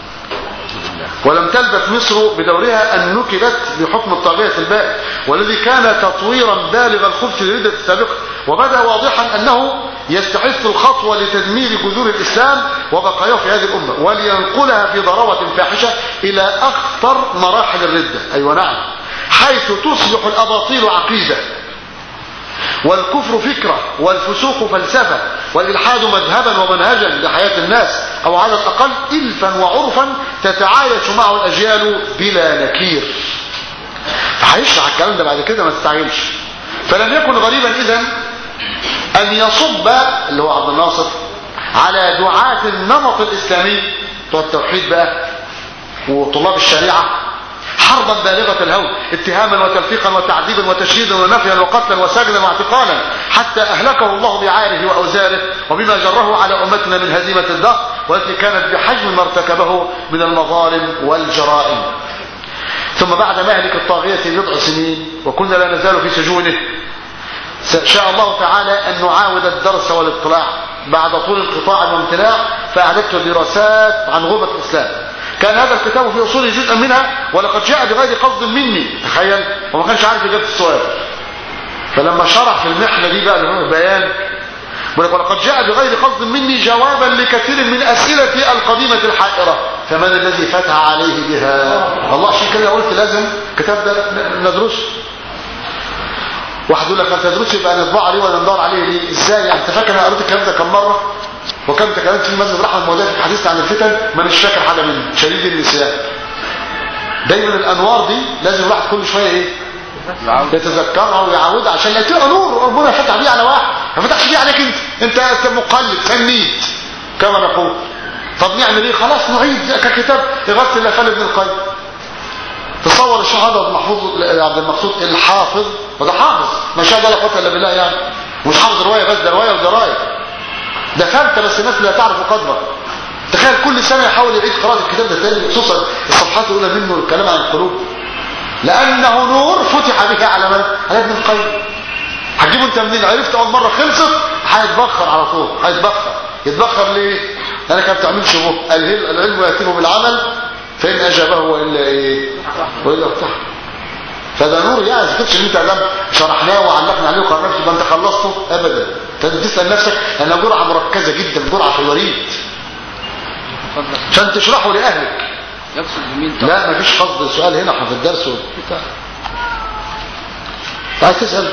ولم تلبث مصر بدورها ان نكبت بحكم الطاغيه البائد والذي كان تطويرا بالغ الخبث للردة السابقه، وبدا واضحا انه يستحث الخطوه لتدمير جذور الاسلام وبقاياه في هذه الامه ولينقلها في ضراوه فاحشه الى اخطر مراحل الرده. ايوه نعم، حيث تصبح الاباطيل عقيده والكفر فكره والفسوق فلسفه والالحاد مذهبا ومنهجا لحياه الناس، او على الاقل الفا وعرفا تتعايش معه الاجيال بلا نكير. هيشرح الكلام ده بعد كده ما تستعجلش. فلم يكن غريبا اذن ان يصب اللي هو عبد الناصر على دعاة النمط الاسلامي بتوع التوحيد بقى وطلاب الشريعه حربا بالغة الهول، اتهاما وتلفيقا وتعذيبا وتشديدا ونفيا وقتلا وسجنا واعتقالا، حتى اهلكه الله بعاره واوزاره وبما جره على امتنا من هزيمة الدهر والتي كانت بحجم ما ارتكبه من المظالم والجرائم. ثم بعد مهلك الطاغية بضع سنين وكنا لا نزال في سجونه، شاء الله تعالى أن نعاود الدرس والاطلاع بعد طول انقطاع وامتناع، فأعددت دراسات عن غربة الإسلام. كان هذا الكتاب في أصوله جزءا منها ولقد جاء بغير قصد مني، تخيل، وما كانش عارف إجابة السؤال. فلما شرح في المحنة دي بقى البيان ولقد جاء بغير قصد مني جوابا لكثير من أسئلتي القديمة الحائرة، فمن الذي فتح عليه بها؟ الله، عشان كده قلت لازم الكتاب ده ندرسه. واحد يقول لك ما تدرسه يبقى نطبع عليه ولا ندور عليه ليه؟ ازاي يعني؟ انت فاكر انا قريت الكلام ده كم مره وكم تكلمت في مسجد رحمه المولى في الحديث عن الفتن؟ ما مش فاكر حاجه منه. شديد النسيان دايما الانوار دي لازم الواحد كل شويه ايه يتذكرها ويعودها عشان لا تبقى نور ربنا فتح بيه على واحد ما فتحش بيه عليك انت مقلد فنيت كما نقول. طب نعمل ايه؟ خلاص نعيد ككتاب اغاثه الافعال ابن القيم. تصور الشيخ عبد المقصود الحافظ، وده حافظ ما شاء الله لا قوه الا بالله يعني، مش حافظ روايه بس، ده روايه ودرايه، ده فهمت بس الناس لا تعرف قدره. تخيل كل سنه يحاول يعيد قراءه الكتاب ده تاني، خصوصا الصفحات الاولى منه الكلام عن القلوب، لانه نور فتح به على من؟ على ابن القيم. هتجيبه انت منين؟ عرفت اول مره خلصت هيتبخر على طول، يتبخر ليه؟ انا كان بتعملش به العلم ياتيه بالعمل فان اجابه والا ايه؟ والا افتح. فده نور يعني ما تكتبش ان انت لم شرحناه وعلقنا عليه وقررناه يبقى انت خلصته ابدا. انت تسال نفسك انها جرعه مركزه جدا، جرعه في الوريد عشان تشرحه لاهلك. يقصد بمين؟ لا مفيش قصد سؤال هنا في الدرس عايز تسال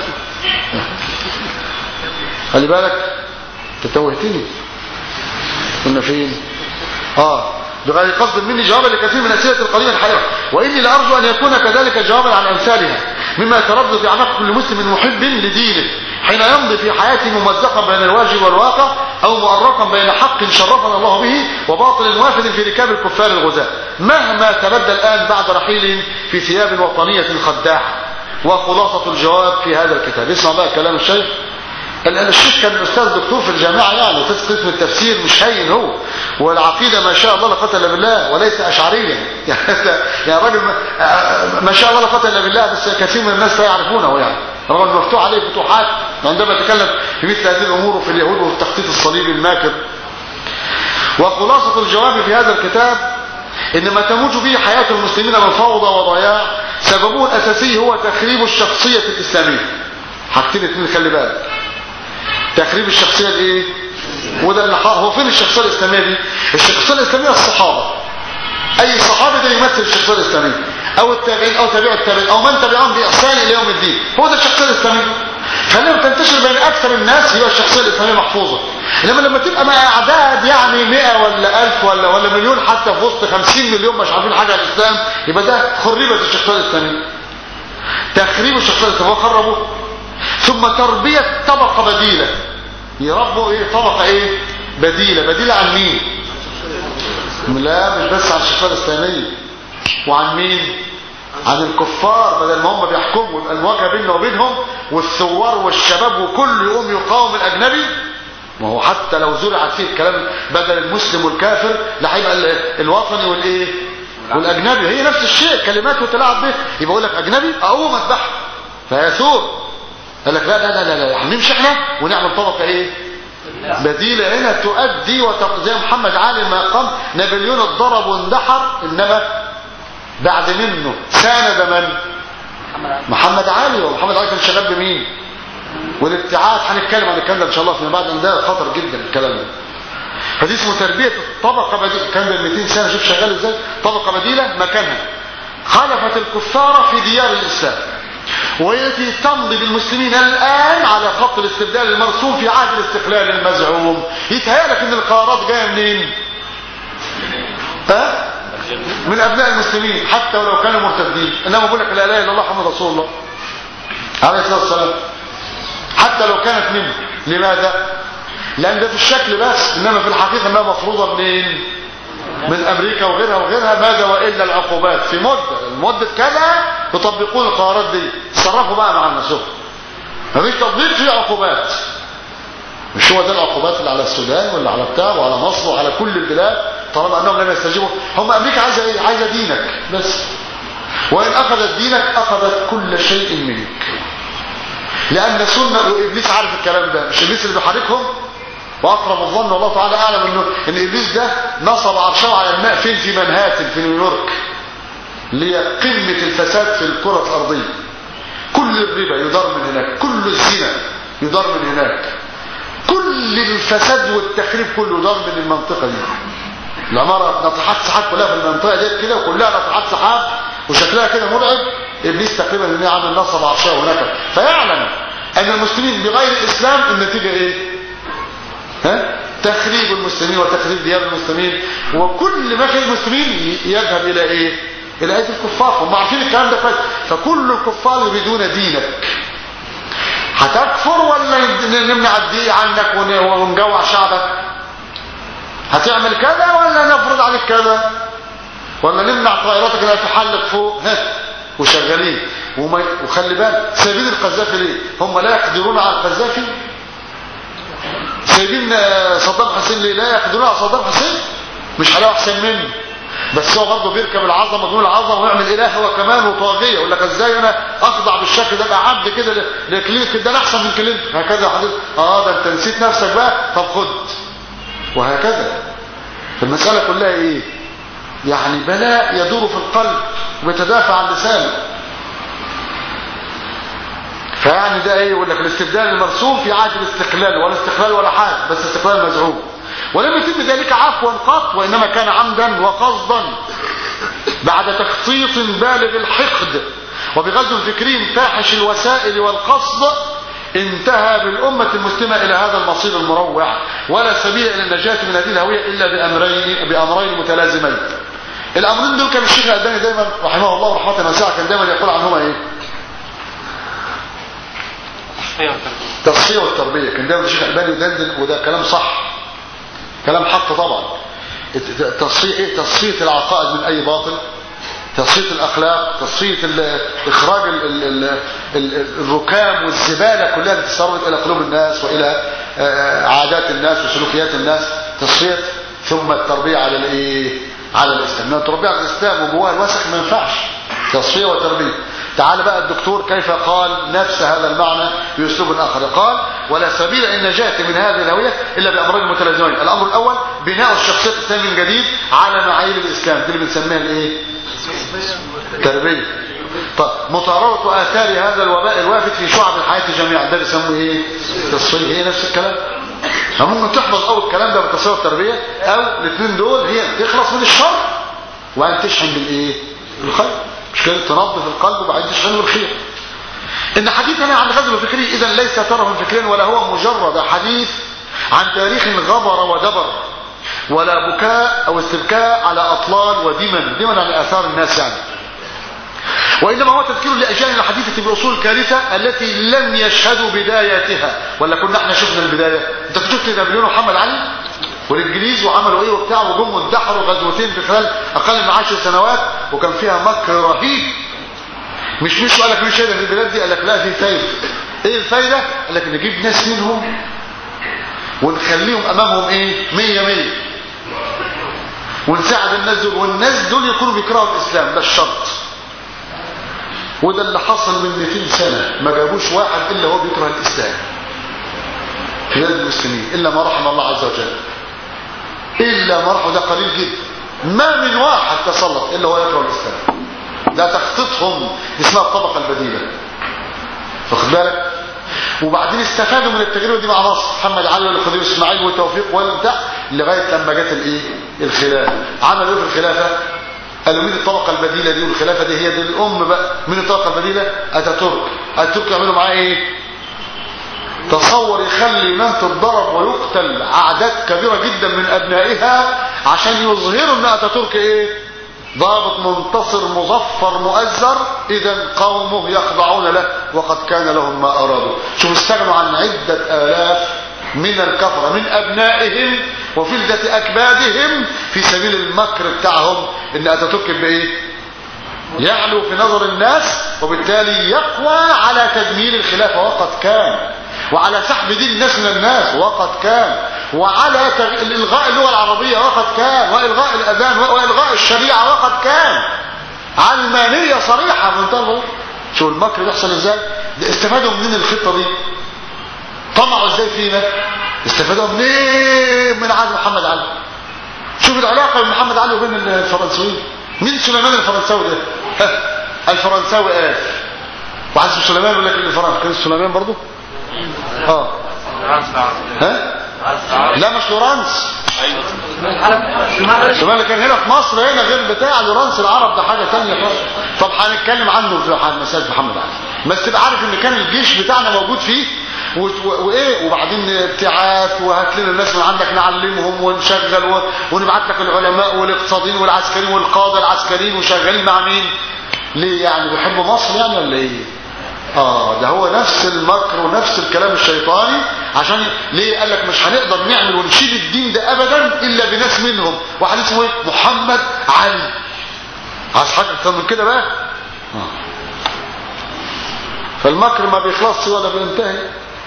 خلي بالك تتوهتني. كنا فين؟ بغير قصد مني جوابا لكثير من اسئله القضيه الحاليه، واني لارجو ان يكون كذلك جوابا عن امثالها مما يتردد في اعماق كل مسلم محب لدينه حين يمضي في حياته ممزقا بين الواجب والواقع او مؤرقا بين حق شرفنا الله به وباطل وافد في ركاب الكفار الغزاة مهما تبدى الان بعد رحيلهم في ثياب وطنيه خداعه. وخلاصه الجواب في هذا الكتاب. اسمع بقى كلام الشيخ. الشيخ كان الاستاذ دكتور في الجامعه يعني، استاذ قسم التفسير مش هين هو، والعقيده ما شاء الله لا قوه الا بالله، وليس اشعريا يعني راجل ما شاء الله لا قوه الا بالله، بس كثير من الناس لا يعرفونه يعني. رغم مفتوح عليه فتوحات عندما يتكلم في مثل هذه الامور وفي اليهود وفي التخطيط الصليبي الماكر. وخلاصه الجواب في هذا الكتاب ان ما تموج به حياه المسلمين من فوضى وضياع سببه الاساسي هو تخريب الشخصيه الاسلاميه. حاجتين اتنين خلي بالك، تخريب الشخصيه الايه؟ وده اللي هو فين الشخصيه الاسلاميه دي؟ الشخصيه الاسلاميه الصحابه، اي صحابي ده يمثل الشخصيه الاسلاميه، او التابعين او تابع التابعين او من تبعهم باحسان الى يوم الدين، هو ده الشخصيه الاسلاميه. فلما تنتشر بين اكثر الناس يبقى الشخصيه الاسلاميه محفوظه. انما لما تبقى مع اعداد يعني 100 ولا 1000 ولا مليون حتى في وسط 50 مليون مش عارفين حاجه عن الاسلام، يبقى ده خربت الشخصيه الاسلاميه. تخريب الشخصيه الاسلاميه خربوا. ثم تربيه طبقه بديله، يربوا ايه؟ طبقه ايه؟ بديله عن مين؟ لا مش بس عن الشخصيه الاسلاميه، وعن مين؟ عن الكفار. بدل ما هم بيحكموا يبقى المواجهه بيننا وبينهم، والثوار والشباب وكل يقوم يقاوم الاجنبي. ما هو حتى لو زرعت فيه الكلام بدل المسلم والكافر لا هيبقى الوطني والايه؟ والاجنبي، هي نفس الشيء، كلمات وتلاعب به. يبقى يقول لك اجنبي اقوم اذبحه فيثور. قال لك لا لا لا لا نمشي احنا ونعمل طبقه ايه؟ بديله هنا تؤدي زي محمد علي ما قام نابليون اتضرب واندحر، انما بعد منه ساند من؟ محمد علي. ومحمد علي كان شغال بمين؟ والابتعاد. هنتكلم عن الكلام ده ان شاء الله فيما بعد، ان ده خطر جدا الكلام ده. فدي اسمه تربيه طبقه بديله. كان ده 200 سنه شوف شغال ازاي. طبقه بديله مكانها خالفت الكفار في ديار الاسلام، والتي تمضي بالمسلمين الآن على خط الاستبدال المرسوم في عهد الاستقلال المزعوم. يتهيألك ان القرارات جايه منين؟ من ابناء المسلمين حتى ولو كانوا مرتدين. انما بقول لك لا اله الا الله محمد رسول الله عليه الصلاه والسلام، حتى لو كانت منه. لماذا؟ لان ده في الشكل بس، انما في الحقيقه انها مفروضه منين؟ من امريكا وغيرها ماذا والا العقوبات في مده كذا يطبقون القرارات دي. تصرفوا بقى مع الناس، مفيش تطبيق في عقوبات. مش هو ده العقوبات اللي على السودان ولا على بتاع وعلى مصر وعلى كل البلاد طالما انهم لم يستجيبوا. هم امريكا عايزه ايه؟ عايزه دينك بس، وان اخذت دينك اخذت كل شيء منك، لان سنه. وابليس عارف الكلام ده، مش ابليس اللي بيحركهم؟ واقرب الظن والله تعالى اعلم ان ابليس ده نصب عرشه على الماء فين؟ في منهاتن في نيويورك، اللي هي قمه الفساد في الكره الارضيه. كل الربا يدار من هناك، كل الزنا يدار من هناك، كل الفساد والتخريب كله يدار من المنطقه دي. العماره ناطحات سحاب كلها في المنطقه دي كده، وكلها ناطحات سحاب وشكلها كده مرعب. ابليس تقريبا انه عامل نصب عرشه هناك، فيعلم ان المسلمين بغير الاسلام النتيجه ايه؟ تخريب المسلمين وتخريب ديار المسلمين، وكل ما في المسلمين يذهب الى ايه؟ الى ايدي الكفار، هم عارفين الكلام ده كويس. فكل الكفار يريدون دينك. هتكفر ولا نمنع الدين عنك ونجوع شعبك؟ هتعمل كذا ولا نفرض عليك كذا؟ ولا نمنع طائراتك انها تحلق فوق وشغالين وخلي بالك سايبين القذافي ليه؟ هم لا يقدرون على القذافي؟ سايبين صدام حسين ليه؟ لا يقدرون على صدام حسين؟ مش هلاقوا احسن منه، بس هو برضه بيركب العظمه دون العظمه ويعمل اله هو كمان وطاغيه. يقول لك ازاي انا اخضع بالشكل ده، ابقى عبد كده لكلينتون، ده انا احسن من كلينتون هكذا حضرتك. ده انت نسيت نفسك بقى، طب خد. وهكذا المساله كلها ايه؟ يعني بلاء يدور في القلب ويتدافع عن لسانه. فيعني ده ايه؟ يقول لك الاستبدال المرسوم في عهد الاستقلال، ولا استقلال ولا حاجه، بس استقلال مزعوم. ولم يتم ذلك عفوا قط، وانما كان عمدا وقصدا بعد تخطيط بالغ الحقد وبغزو فكري فاحش الوسائل والقصد، انتهى بالأمة المسلمة إلى هذا المصير المروع. ولا سبيل إلى النجاة من هذه الهوية إلا بأمرين متلازمين. الأمرين دول كان الشيخ الألباني دايما رحمه الله رحمة واسعة كان دايما يقول عنهما ايه؟ التصفية والتربية. كان دايما الشيخ الألباني يدندن، وده كلام صح، كلام حق طبعا. تصفية العقائد من أي باطل، تصفية الأخلاق، تصفية إخراج الركام والزبالة كلها التي تسربت إلى قلوب الناس وإلى عادات الناس وسلوكيات الناس، تصفية. ثم التربية على الايه؟ على الإسلام. التربية على الإسلام وجواها الوسخ ما ينفعش. تصفية وتربية. تعال بقى الدكتور كيف قال نفس هذا المعنى بأسلوب آخر. قال: ولا سبيل إلى النجاة من هذه الهوية إلا بأمرين متلازمين. الأمر الأول بناء الشخصية الإسلامية من جديد على معايير الإسلام، دي اللي بنسميها الايه؟ تربية. طيب مطاردة آثار هذا الوباء الوافد في شعب الحياة جميعا، ده بيسموه ايه؟ تصفية. هي نفس الكلام. ممكن تحفظ اول الكلام ده بالتصفية والتربية، او الاثنين دول هي تخلص من الشر وان تشحن بالايه؟ بالخير. مش كده؟ تنظف القلب وبعدين تشحنه بالخير. ان حديثنا عن غزو الفكري اذا ليس ترف فكريا ولا هو مجرد حديث عن تاريخ غبر ودبر، ولا بكاء او استبكاء على اطلال ودمن على اثار الناس يعني، وانما هو تذكير لاجيال الحديثه باصول الكارثه التي لم يشهدوا بداياتها. ولا كنا احنا شفنا البدايه؟ انت شفت نابليون ومحمد علي والانجليز وعملوا ايه وبتاع، وجم وادحروا غزوتين في خلال اقل من 10 سنوات، وكان فيها مكر رهيب. مش قال لك مش هذا في البلاد دي، قال لك لا في فايده. ايه الفايده؟ قال لك نجيب ناس منهم ونخليهم امامهم ايه؟ 100 ونساعد الناس دول، والناس دول يكونوا بيكرهوا الاسلام. ده الشرط. وده اللي حصل من 200 سنه، ما جابوش واحد الا هو بيكره الاسلام في بلاد المسلمين، الا ما رحم الله عز وجل. الا ما رحم، ده قليل جدا. ما من واحد تسلط الا هو يكره الاسلام. ده تخطيطهم اسمها الطبقه البديله. واخد بالك؟ وبعدين استفادوا من التجربه دي مع مصر، محمد علي والخديوي اسماعيل والتوفيق والبتاع، لغايه لما جت الايه؟ الخلافه. عملوا ايه في الخلافه؟ قالوا مين الطبقه البديله دي؟ والخلافه دي هي دي الام بقى. مين الطبقه البديله؟ اتاتورك يعملوا معاه ايه؟ تصور يخلي اليونان تتضرب ويقتل اعداد كبيره جدا من ابنائها عشان يظهروا ان اتاتورك ايه؟ ضابط منتصر مظفر مؤزر، اذا قومه يخضعون له وقد كان لهم ما ارادوا. شوف استغنوا عن عده الاف من الكفره من ابنائهم وفلذة اكبادهم في سبيل المكر بتاعهم، ان اتاتورك بايه؟ يعلو في نظر الناس، وبالتالي يقوى على تدمير الخلافه وقد كان، وعلى سحب دين الناس من الناس وقد كان، وعلى الغاء اللغه العربيه وقد كان، والغاء الاذان والغاء الشريعه وقد كان. علمانيه صريحه من طرفه. شو المكر بيحصل ازاي؟ استفادوا منين الخطه دي؟ طمعوا ازاي فينا؟ استفادوا منين؟ من عهد محمد علي. شوف العلاقه بين محمد علي وبين الفرنسيين. مين سليمان الفرنساوي ده؟ الفرنساوي قال واحد اسمه سليمان، يقول لك الفرنسي كان سليمان برضه. لا مش لورانس. سليمان اللي كان هنا في مصر، هنا غير بتاع لورانس العرب، ده حاجه ثانيه خالص. طب هنتكلم عنه في مساله محمد علي، بس تبقى عارف ان كان الجيش بتاعنا موجود فيه وايه، وبعدين ابتعاث وهات لنا الناس من عندك نعلمهم ونشغل ونبعت لك العلماء والاقتصاديين والعسكريين والقاده العسكريين وشغالين مع مين؟ ليه يعني بيحبوا مصر يعني ولا ايه؟ ده هو نفس المكر ونفس الكلام الشيطاني. عشان ليه قال لك مش هنقدر نعمل ونشيل الدين ده ابدا الا بناس منهم. واحد اسمه ايه؟ محمد علي. عايز حاجه اكتر من كده بقى؟ فالمكر ما بيخلصش ولا بينتهي.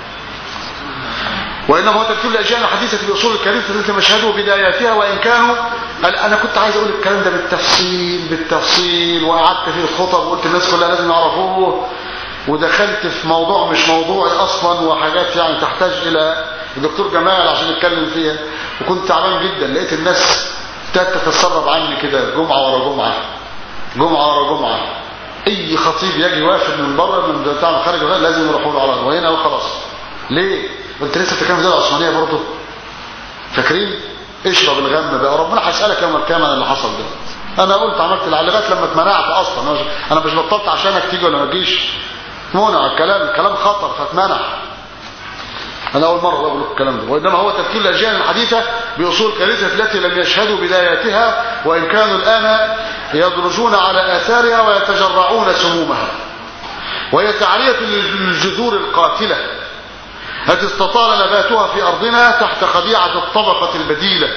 وانما هو ترتيب الاجيال الحديثه باصول الكريمه التي مشهدوا بداياتها وان كانوا. انا كنت عايز اقول الكلام ده بالتفصيل وقعدت فيه الخطب وقلت الناس كلها لازم يعرفوه، ودخلت في موضوع مش موضوعي اصلا وحاجات يعني تحتاج الى الدكتور جمال عشان يتكلم فيها، وكنت تعبان جدا. لقيت الناس تتسرب عني كده جمعه ورا جمعه. اي خطيب يجي وافد من بره من بتاع خارج لازم يروحوا له على وهنا وخلاص. ليه؟ قلت لسه بتتكلم زي العثمانيه برضه، فاكرين؟ اشرب الغم بقى، ربنا هيسالك يوم القيامه عن اللي حصل ده. انا قلت عملت العلاقات لما اتمنعت اصلا، انا مش بطلت عشانك تيجي ولا ما تجيش، منع الكلام خطر فاتمنع. انا اول مره بقول الكلام ده. وانما هو تفكير الاجيال الحديثه باصول كارثه التي لم يشهدوا بداياتها وان كانوا الان يدرجون على اثارها ويتجرعون سمومها، وهي تعريه للجذور القاتله التي استطال نباتها في ارضنا تحت خديعه الطبقه البديله،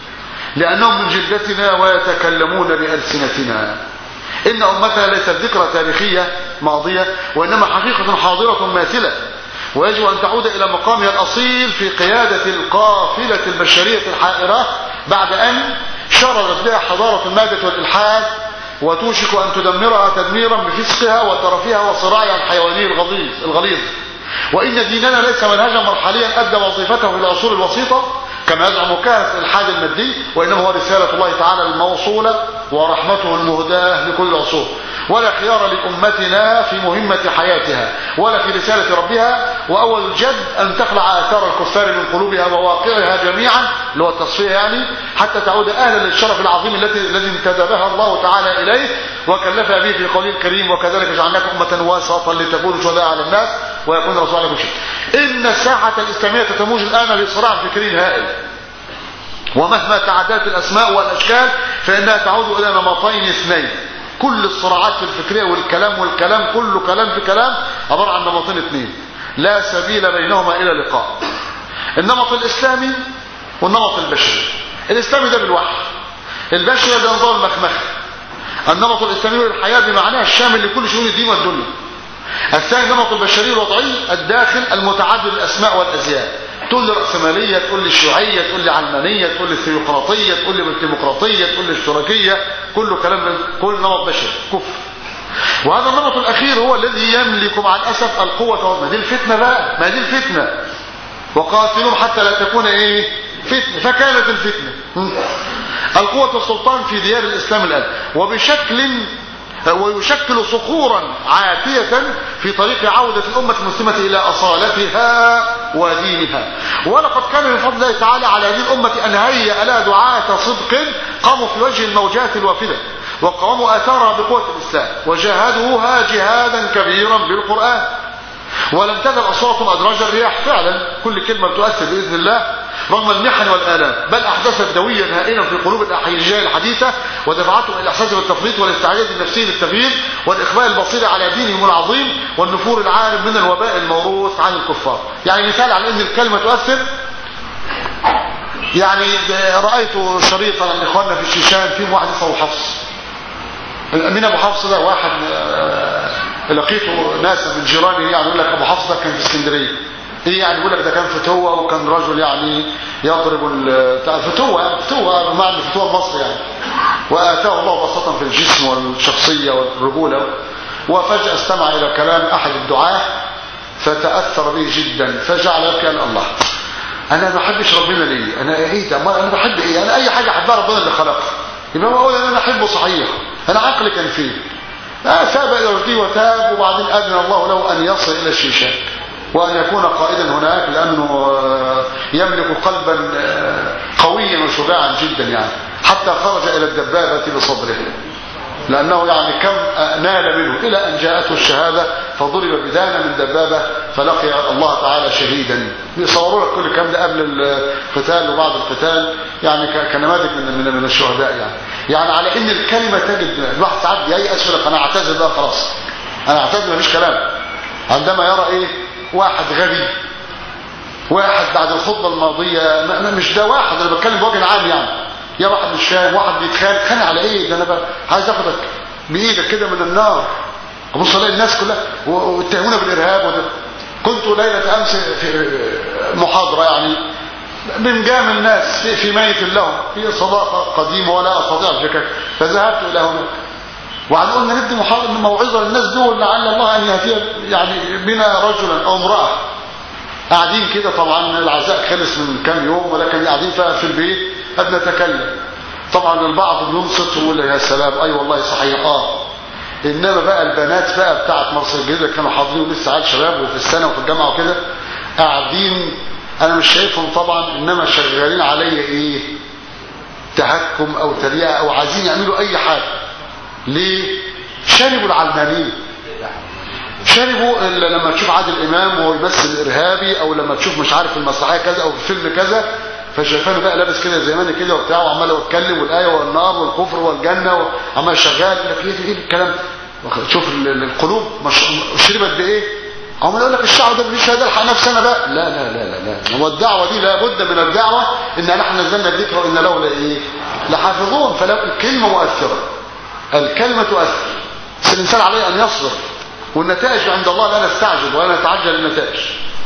لانهم من جلدتنا ويتكلمون بالسنتنا. ان امتها ليست ذكرى تاريخيه ماضيه وانما حقيقه حاضره ماثله، ويجب ان تعود الى مقامها الاصيل في قياده القافله البشريه الحائره بعد ان شردت بها حضاره المادة والالحاد وتوشك ان تدمرها تدميرا بفسقها وترفها وصراعها الحيواني الغليظ. وان ديننا ليس منهجا مرحليا ادى وظيفته في العصور الوسيطه كما يزعم كهف الالحاد المادي، وانما هو رساله الله تعالى الموصوله ورحمته المهداه لكل العصور، ولا خيار لامتنا في مهمه حياتها ولا في رساله ربها. واول الجد ان تخلع اثار الكفار من قلوبها وواقعها جميعا، اللي هو التصفيه يعني، حتى تعود اهلا للشرف العظيم الذي انتدبها الله تعالى اليه وكلفها به في قوله الكريم: وكذلك جعلناكم امه وسطا لتكونوا شهداء على الناس ويكون الرسول عليكم شهيدا. ان الساحه الاسلاميه تتموج الان بصراع فكري هائل، ومهما تعددت الاسماء والاشكال فانها تعود الى نمطين اثنين. كل الصراعات في الفكريه والكلام كله كلام في كلام عباره عن نمطين اثنين لا سبيل بينهما الى لقاء: النمط الاسلامي والنمط البشري. الاسلامي ده بالوحي، البشري ده نظام المخمخه. النمط الاسلامي للحياه بمعناها الشامل لكل شؤون الدين والدنيا. الثاني النمط البشري الوضعي الداخل المتعدد الاسماء والازياء. تقول لي رأسمالية، تقول لي شيوعية، تقول لي علمانية، تقول لي ثيوقراطية، تقول لي ديمقراطية، تقول لي اشتراكية، كله كلام، كل نمط بشري كفر. وهذا النمط الأخير هو الذي يملك مع الأسف القوة. ما دي الفتنة بقى، ما دي الفتنة. وقاتلهم حتى لا تكون ايه فتنة. فكانت الفتنة القوة والسلطان في ديار الإسلام الآن، ويشكل صخورا عاتية في طريق عودة الأمة المسلمة إلى أصالتها ودينها. ولقد كان من فضل الله تعالى على هذه الأمة أن هيأ لها دعاة صدق قاموا في وجه الموجات الوافدة وقاموا آثارها بقوة الإسلام وجاهدوها جهادا كبيرا بالقرآن، ولم تزل أصواتهم أدراج الرياح. فعلا كل كلمة بتؤثر بإذن الله رغم المحن والآلام، بل أحدثت دويا هائلا في قلوب الأحياء الحديثة ودفعتهم إلى الإحساس بالتفريط والاستعداد النفسي للتغيير والإقبال البصير على دينهم العظيم والنفور العارم من الوباء الموروث عن الكفار. يعني مثال على أن الكلمة تؤثر. يعني رأيت شريطا عن إخواننا في الشيشان فيهم واحد اسمه حفص. من أبو حفص ده واحد لقيته ناس من جيراني يعني يقول لك أبو حفص ده كان في اسكندرية. ايه يعني يقول لك ده كان فتوة وكان رجل يعني يضرب فتوة بمعنى فتوة المصري يعني، وآتاه الله بسطا في الجسم والشخصية والرجولة. وفجأة استمع إلى كلام أحد الدعاة فتأثر به جدا فجعل يبكي قال: الله، أنا ما بحبش ربنا ليه؟ أنا إيه؟ أنا بحب إيه؟ أنا أي حاجة أحبها ربنا اللي خلقها، يبقى ما أقول أنا أحبه صحيح، أنا عقلي كان فيه. تاب إلى رشده وتاب، وبعدين أذن الله له أن يصل إلى الشيشان وأن يكون قائدا هناك، لأنه يملك قلبا قويا وشجاعا جدا يعني، حتى خرج إلى الدبابة بصدره، لأنه يعني كم نال منه إلى أن جاءته الشهادة فضرب بدانة من دبابة فلقي الله تعالى شهيدا. بيصوروا لك كل الكلام ده قبل القتال وبعد القتال، يعني كنماذج من الشهداء. يعني على ان الكلمة تجد الواحد ساعات ييأس يقول لك انا اعتذر بقى خلاص، انا اعتذر مفيش كلام، عندما يرى ايه واحد غبي، واحد بعد الخطبة الماضية مش ده واحد، انا بتكلم بوجه عام، يعني يا واحد مش فاهم، واحد بيتخانق على ايه ده، انا بقى عايز اخدك بايدك كده من النار. ابص الاقي الناس كلها واتهمونا بالارهاب وده. كنت ليله امس في محاضره يعني بنجامل الناس في ميت لهم في صداقه قديمه ولا استطيع الفكر، فذهبت الى هناك وعن قلنا ندي موعظه للناس دول لعل الله ان يهدي يعني بنا رجلا او امراه. قاعدين كده، طبعا العزاء خلص من كام يوم، ولكن قاعدين في البيت قد نتكلم. طبعا البعض بينصت ويقول يا سلام اي والله صحيح انما بقى البنات بقى بتاعت مرسى الجديدة كانوا حاضرين ولسه عيال شباب وفي السنه وفي الجامعه وكده، قاعدين انا مش شايفهم طبعا، انما شغالين عليا ايه تهكم او تريقه او عايزين يعملوا اي حاجه. ليه؟ شربوا العلمانيه، شربوا لما تشوف عادل امام وهو يمثل الارهابي، او لما تشوف مش عارف المسرحيه كذا او الفيلم كذا، فشايفانه بقى لابس كده زي ما انا كده وبتاع وعمال يتكلم والايه والنار والكفر والجنه وعمال شغال. لك ايه الكلام؟ شوف القلوب شربت بايه؟ عمال يقول لك الشعب ده مش هيلحق نفسنا بقى. لا لا لا لا لا، هو الدعوه دي لابد من الدعوه، ان نحن نزلنا الذكر وان له لايه لحافظون. فلو الكلمه مؤثره، الكلمه تؤثر، بس الانسان عليه ان يصبر، والنتائج عند الله لا نستعجل ولا نتعجل النتائج.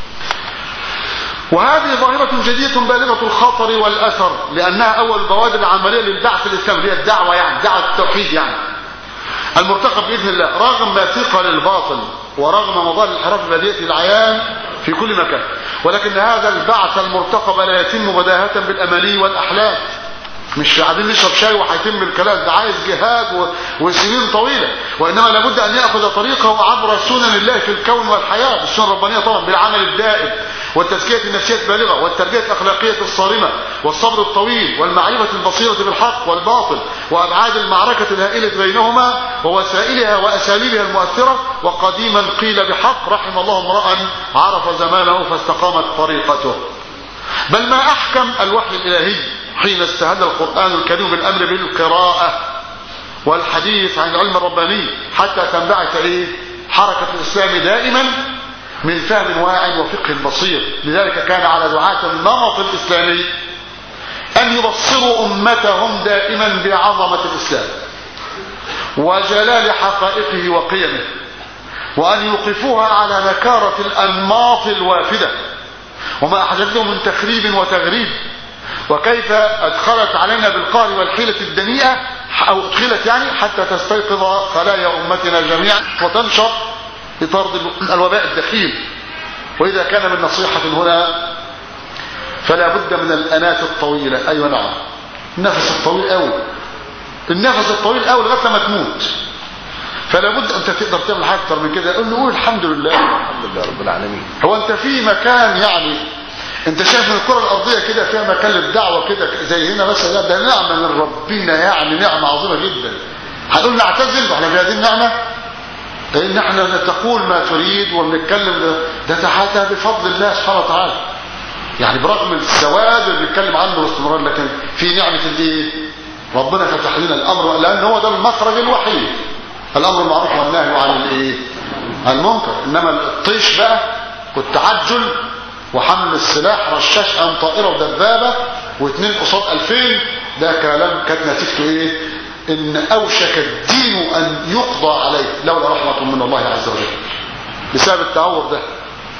وهذه ظاهرة جديدة بالغة الخطر والأثر، لأنها أول بوادر العملية للبعث الإسلامي، هي الدعوة، يعني دعوة التوحيد يعني المرتقب بإذن الله، رغم ما ثقل الباطل ورغم مظاهر الانحراف البديهة العيان في كل مكان. ولكن هذا البعث المرتقب لا يتم بداهة بالأماني والأحلام، مش قاعدين نشرب شاي وهيتم الكلام ده، عايز جهاد وسنين طويلة، وإنما لابد أن يأخذ طريقه عبر سنن الله في الكون والحياة، السنن الربانية طبعا، بالعمل الدائم والتزكية النفسية البالغة والتربية الأخلاقية الصارمة والصبر الطويل والمعرفة البصيرة بالحق والباطل وأبعاد المعركة الهائلة بينهما ووسائلها وأساليبها المؤثرة. وقديما قيل بحق رحم الله امرأ عرف زمانه فاستقامت طريقته. بل ما أحكم الوحي الإلهي حين استهل القرآن الكريم بالأمر بالقراءة والحديث عن العلم الرباني حتى تنبعث حركة الإسلام دائما من فهم واعٍ وفقه بصير. لذلك كان على دعاة النمط الإسلامي أن يبصروا أمتهم دائما بعظمة الإسلام وجلال حقائقه وقيمه، وأن يوقفوها على نكارة الأنماط الوافدة وما أحدثه من تخريب وتغريب، وكيف أدخلت علينا بالقهر والحيلة الدنيئة، أو أدخلت يعني حتى تستيقظ خلايا أمتنا جميعا وتنشط لطرد الوباء الدخيل. وإذا كان من نصيحة هنا فلا بد من الأنات الطويلة. أيوة نعم، النفس الطويل أوي، النفس الطويل أوي لغاية ما تموت. فلا بد أنت تقدر تعمل حاجة أكتر من كده. قول الحمد لله، الحمد لله رب العالمين. هو أنت في مكان يعني أنت شايف من الكرة الأرضية كده فيها مكان للدعوة كده زي هنا مثلا؟ ده نعمة من ربنا، يعني نعمة عظيمة جدا. هنقول نعتزل واحنا في هذه النعمة؟ ان احنا تقول ما تريد ونتكلم ده تحت بفضل الله سبحانه وتعالى، يعني برغم السواد اللي بنتكلم عنه باستمرار، لكن في نعمه الايه؟ ربنا فتح لنا الامر، لان هو ده المخرج الوحيد، الامر المعروف والنهي عن الايه؟ المنكر. انما الطيش بقى والتعجل وحمل السلاح رشاش ام طائره ودبابه واثنين قصاد 2000، ده كلام كانت نتيجته ايه؟ ان اوشك الدين ان يقضى عليه لولا رحمة من الله عز وجل، بسبب التعور ده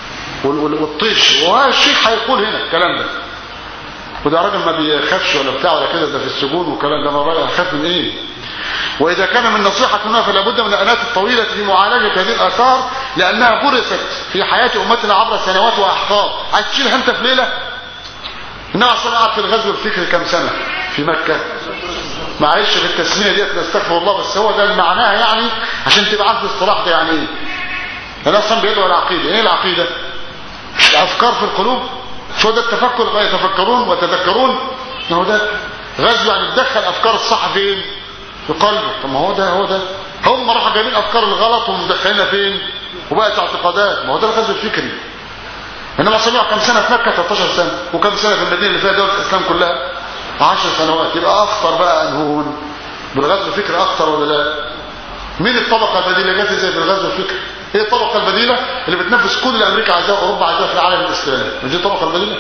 والطيش. وهذا الشيخ هيقول هنا الكلام ده، وده راجل ما بيخافش ولا بتاع ولا كده، ده في السجون والكلام ده، ما راجل هيخاف من ايه؟ واذا كان من نصيحة هنا فلا بد من الانات الطويلة في معالجة هذه الاثار، لانها برست في حياة امتنا عبر سنوات واحقاب. عايز تشيلها انت في ليلة؟ النبي صلى الله عليه وسلم في الغزو الفكري كم سنة في مكة؟ معلش في التسمية ديت نستغفر الله، بس هو ده معناها يعني عشان تبقى عارف الاصطلاح ده يعني ايه. انا اصلا بيدعو العقيدة. ايه العقيدة؟ مش الافكار في القلوب؟ شو ده التفكر؟ يتفكرون وتذكرون. هو ده غزو، يعني تدخل افكار الصح فين؟ في قلبه. طب ما هو ده هم راحوا جايبين افكار الغلط ومدخلينها فين؟ وبقت اعتقادات. ما هو ده الغزو الفكري. انما صلى كم سنه في مكه؟ 13 سنه. وكم سنه في المدينه اللي فيها دوله الاسلام كلها؟ 10 سنوات. يبقى اخطر بقى انهون بالغزو الفكري اخطر ولا لا؟ مين الطبقه البديله جت زي بالغزو الفكري؟ هي الطبقه البديله اللي بتنفذ كل اللي امريكا عايزاه واوروبا عايزاه في العالم الاسلامي. مش دي الطبقه البديله؟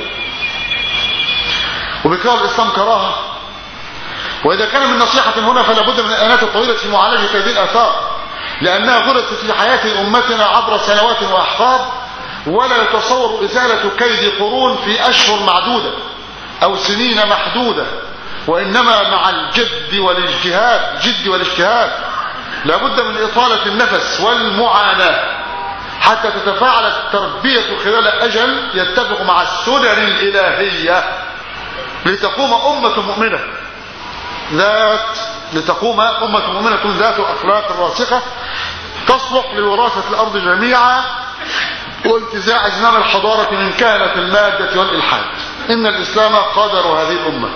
وبكره الاسلام كراهه. واذا كان من نصيحه هنا فلا بد من الانات الطويله في معالجه هذه الاثار، لانها غرست في حياه امتنا عبر سنوات واحقاب، ولا يتصور ازاله كيد قرون في اشهر معدوده او سنين محدوده، وانما مع الجد والاجتهاد لابد من اطاله النفس والمعاناه حتى تتفاعل التربيه خلال اجل يتفق مع السنن الالهيه لتقوم امه مؤمنه ذات اخلاق راسخه تصلح لوراثه الارض جميعا وانتزاع زمام الحضاره من كهنه الماده والالحاد. ان الاسلام قدر هذه الامه،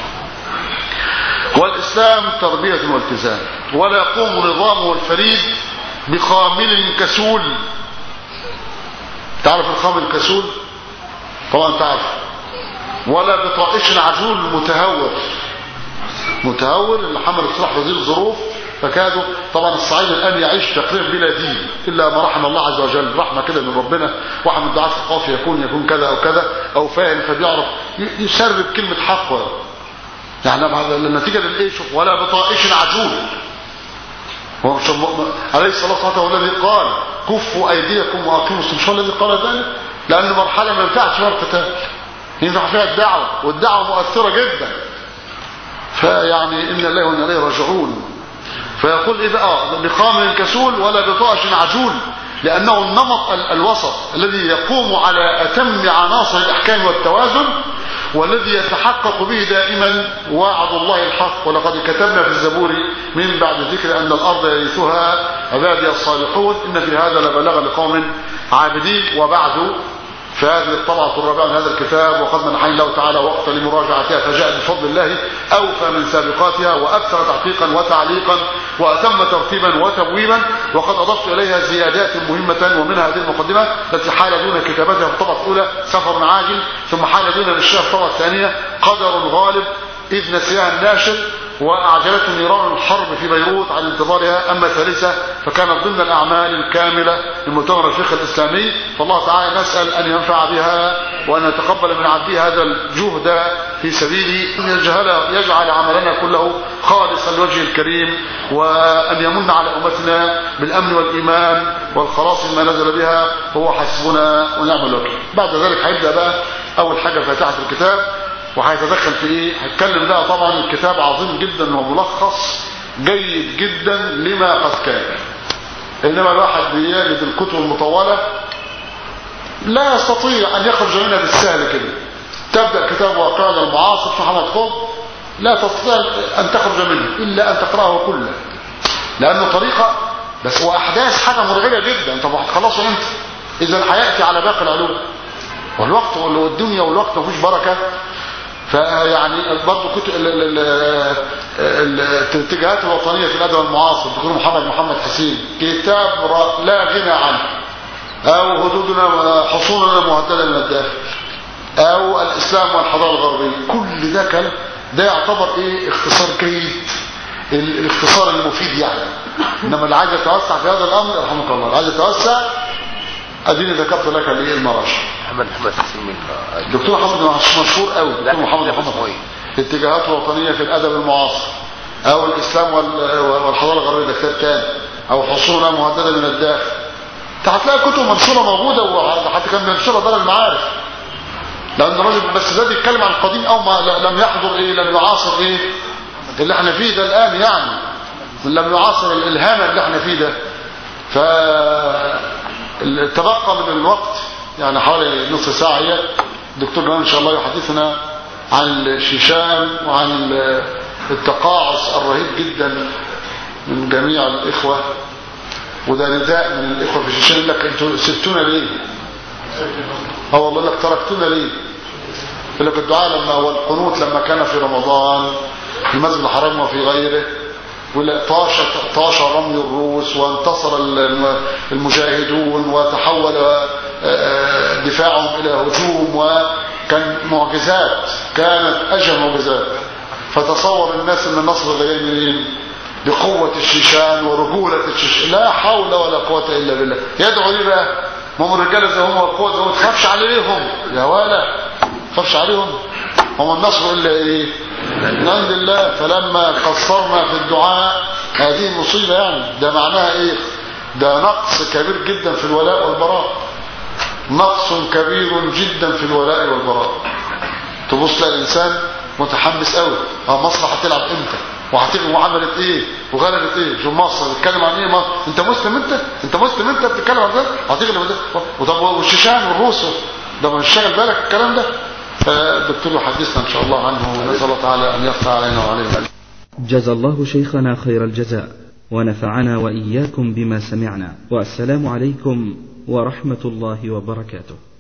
والاسلام تربيه والتزام، ولا يقوم نظامه الفريد بخامل كسول. تعرف الخامل الكسول؟ طبعا تعرف. ولا بطائش عجول متهور اللي حمل الصلاح هذه الظروف فكادوا. طبعا الصعيد الان يعيش تقريبا بلا دين الا ما رحم الله عز وجل، رحمه كده من ربنا. واحد من الدعاة الثقافي يكون كذا او كذا او فاهم فبيعرف يسرب كلمه حق يعني النتيجه للايه. شوف، ولا بطائش عجول. عليه الصلاه والسلام هو الذي قال كفوا ايديكم واقيموا الصلاه. مش هو الذي قال ذلك؟ لان مرحله ما ينفعش فيها القتال، ينفع فيها الدعوه، والدعوه مؤثره جدا. فيعني ان الله وانا اليه راجعون. فيقول ايه بقى؟ بخامل كسول ولا بطائش عجول، لانه النمط الوسط الذي يقوم على اتم عناصر الاحكام والتوازن، والذي يتحقق به دائما وعد الله الحق. ولقد كتبنا في الزبور من بعد ذكر ان الارض يرثها عبادي الصالحون ان في هذا لبلاغا لقوم عابدين. وبعد، فهذه الطبعة الرابعة من هذا الكتاب، وقد منحني الله تعالى وقتا لمراجعتها فجاء بفضل الله أوفى من سابقاتها وأكثر تحقيقا وتعليقا وأتم ترتيبا وتبويبا. وقد أضفت إليها زيادات مهمة، ومنها هذه المقدمة التي حال دون كتابتها في الطبعة الأولى سفر عاجل، ثم حال دون الشيخ في الطبعة الثانية قدر غالب إذ نسيها الناشر وأعجلته نيران الحرب في بيروت عن انتظارها. أما ثالثة فكانت ضمن الأعمال الكاملة لمؤتمر الفقه الإسلامي. فالله تعالى نسأل أن ينفع بها وأن يتقبل من عبده هذا الجهد في سبيله، أن يجعل عملنا كله خالصا لوجه الكريم، وأن يمن على أمتنا بالأمن والإيمان والخلاص ما نزل بها. هو حسبنا ونعم الوكيل. بعد ذلك هيبدأ بقى أول حاجة فاتحة الكتاب، وهيتدخل في ايه؟ هتكلم بقى. طبعا الكتاب عظيم جدا وملخص جيد جدا لما قد كان، انما الواحد بيجد الكتب المطوله لا يستطيع ان يخرج منها بالسهل كده. تبدا كتاب واقعنا المعاصر في محمد قطب لا تستطيع ان تخرج منه الا ان تقراه كله، لانه طريقه بس واحداث حاجه مرعبه جدا. طب هتخلصوا امتى اذا هياتي على باقي العلوم؟ والوقت والدنيا والوقت مفيش بركه. فيعني برضه كتب الاتجاهات الوطنيه في الادب المعاصر دكتور محمد حسين كتاب لا غنى عنه، او حدودنا حصوننا مهدده من الداخل، او الاسلام والحضاره الغربيه. كل ده كان ده يعتبر ايه؟ اختصار جيد، الاختصار المفيد يعني. انما اللي عايز يتوسع في هذا الامر رحمك الله، اللي عايز يتوسع اديني ذكرت لك الايه المراجع. محمد حسين دكتور محمد مشهور قوي. دكتور محمد الاتجاهات الوطنيه في الادب المعاصر، او الاسلام والحضاره الغربيه ده كتاب تاني، او حصولنا مهدده من الداخل. انت هتلاقي كتب منشوره موجوده، وحتى كان منشوره دار المعارف، لان الراجل بس ده بيتكلم عن القديم او ما لم يحضر ايه، لم يعاصر ايه اللي احنا فيه ده الان، يعني لم يعاصر الالهام اللي احنا فيه ده. تبقى من الوقت يعني حوالي نصف ساعة. هي الدكتور جمال إن شاء الله يحدثنا عن الشيشان وعن التقاعس الرهيب جدا من جميع الإخوة. وده نداء من الإخوة في الشيشان، لك أنتوا سبتونا ليه؟ والله لك تركتونا ليه؟ يقول لك الدعاء لما والقنوت لما كان في رمضان في المسجد الحرام وفي غيره طاش رمي الروس وانتصر المجاهدون وتحول دفاعهم إلى هجوم، وكان معجزات، كانت أجل معجزات. فتصور الناس ان النصر اللي جاي منين؟ بقوة الشيشان ورجولة الشيشان، لا حول ولا قوة إلا بالله. يدعو ليه بقى؟ هم الرجال زي هم والقوة زي هم، تخافش عليهم يا ولا تخافش عليهم، هم النصر إلا إيه؟ من عند الله. فلما قصرنا في الدعاء هذه مصيبة، يعني ده معناها إيه؟ ده نقص كبير جدا في الولاء والبراء، نقص كبير جدا في الولاء والبراء. تبص للإنسان متحمس قوي، مصر هتلعب امتى وهتغلب وعملت ايه وغلبت ايه؟ شو مصر بتتكلم عن ايه؟ انت مسلم، انت مسلم، انت بتتكلم عن ده هتغلب ده. وطب والشيشان والروس ده مش شاغل بالك الكلام ده؟ فالدكتور يحدثنا ان شاء الله عنه، ونسال الله تعالى ان يفتح علينا وعلينا. جزا الله شيخنا خير الجزاء، ونفعنا وإياكم بما سمعنا، والسلام عليكم ورحمة الله وبركاته.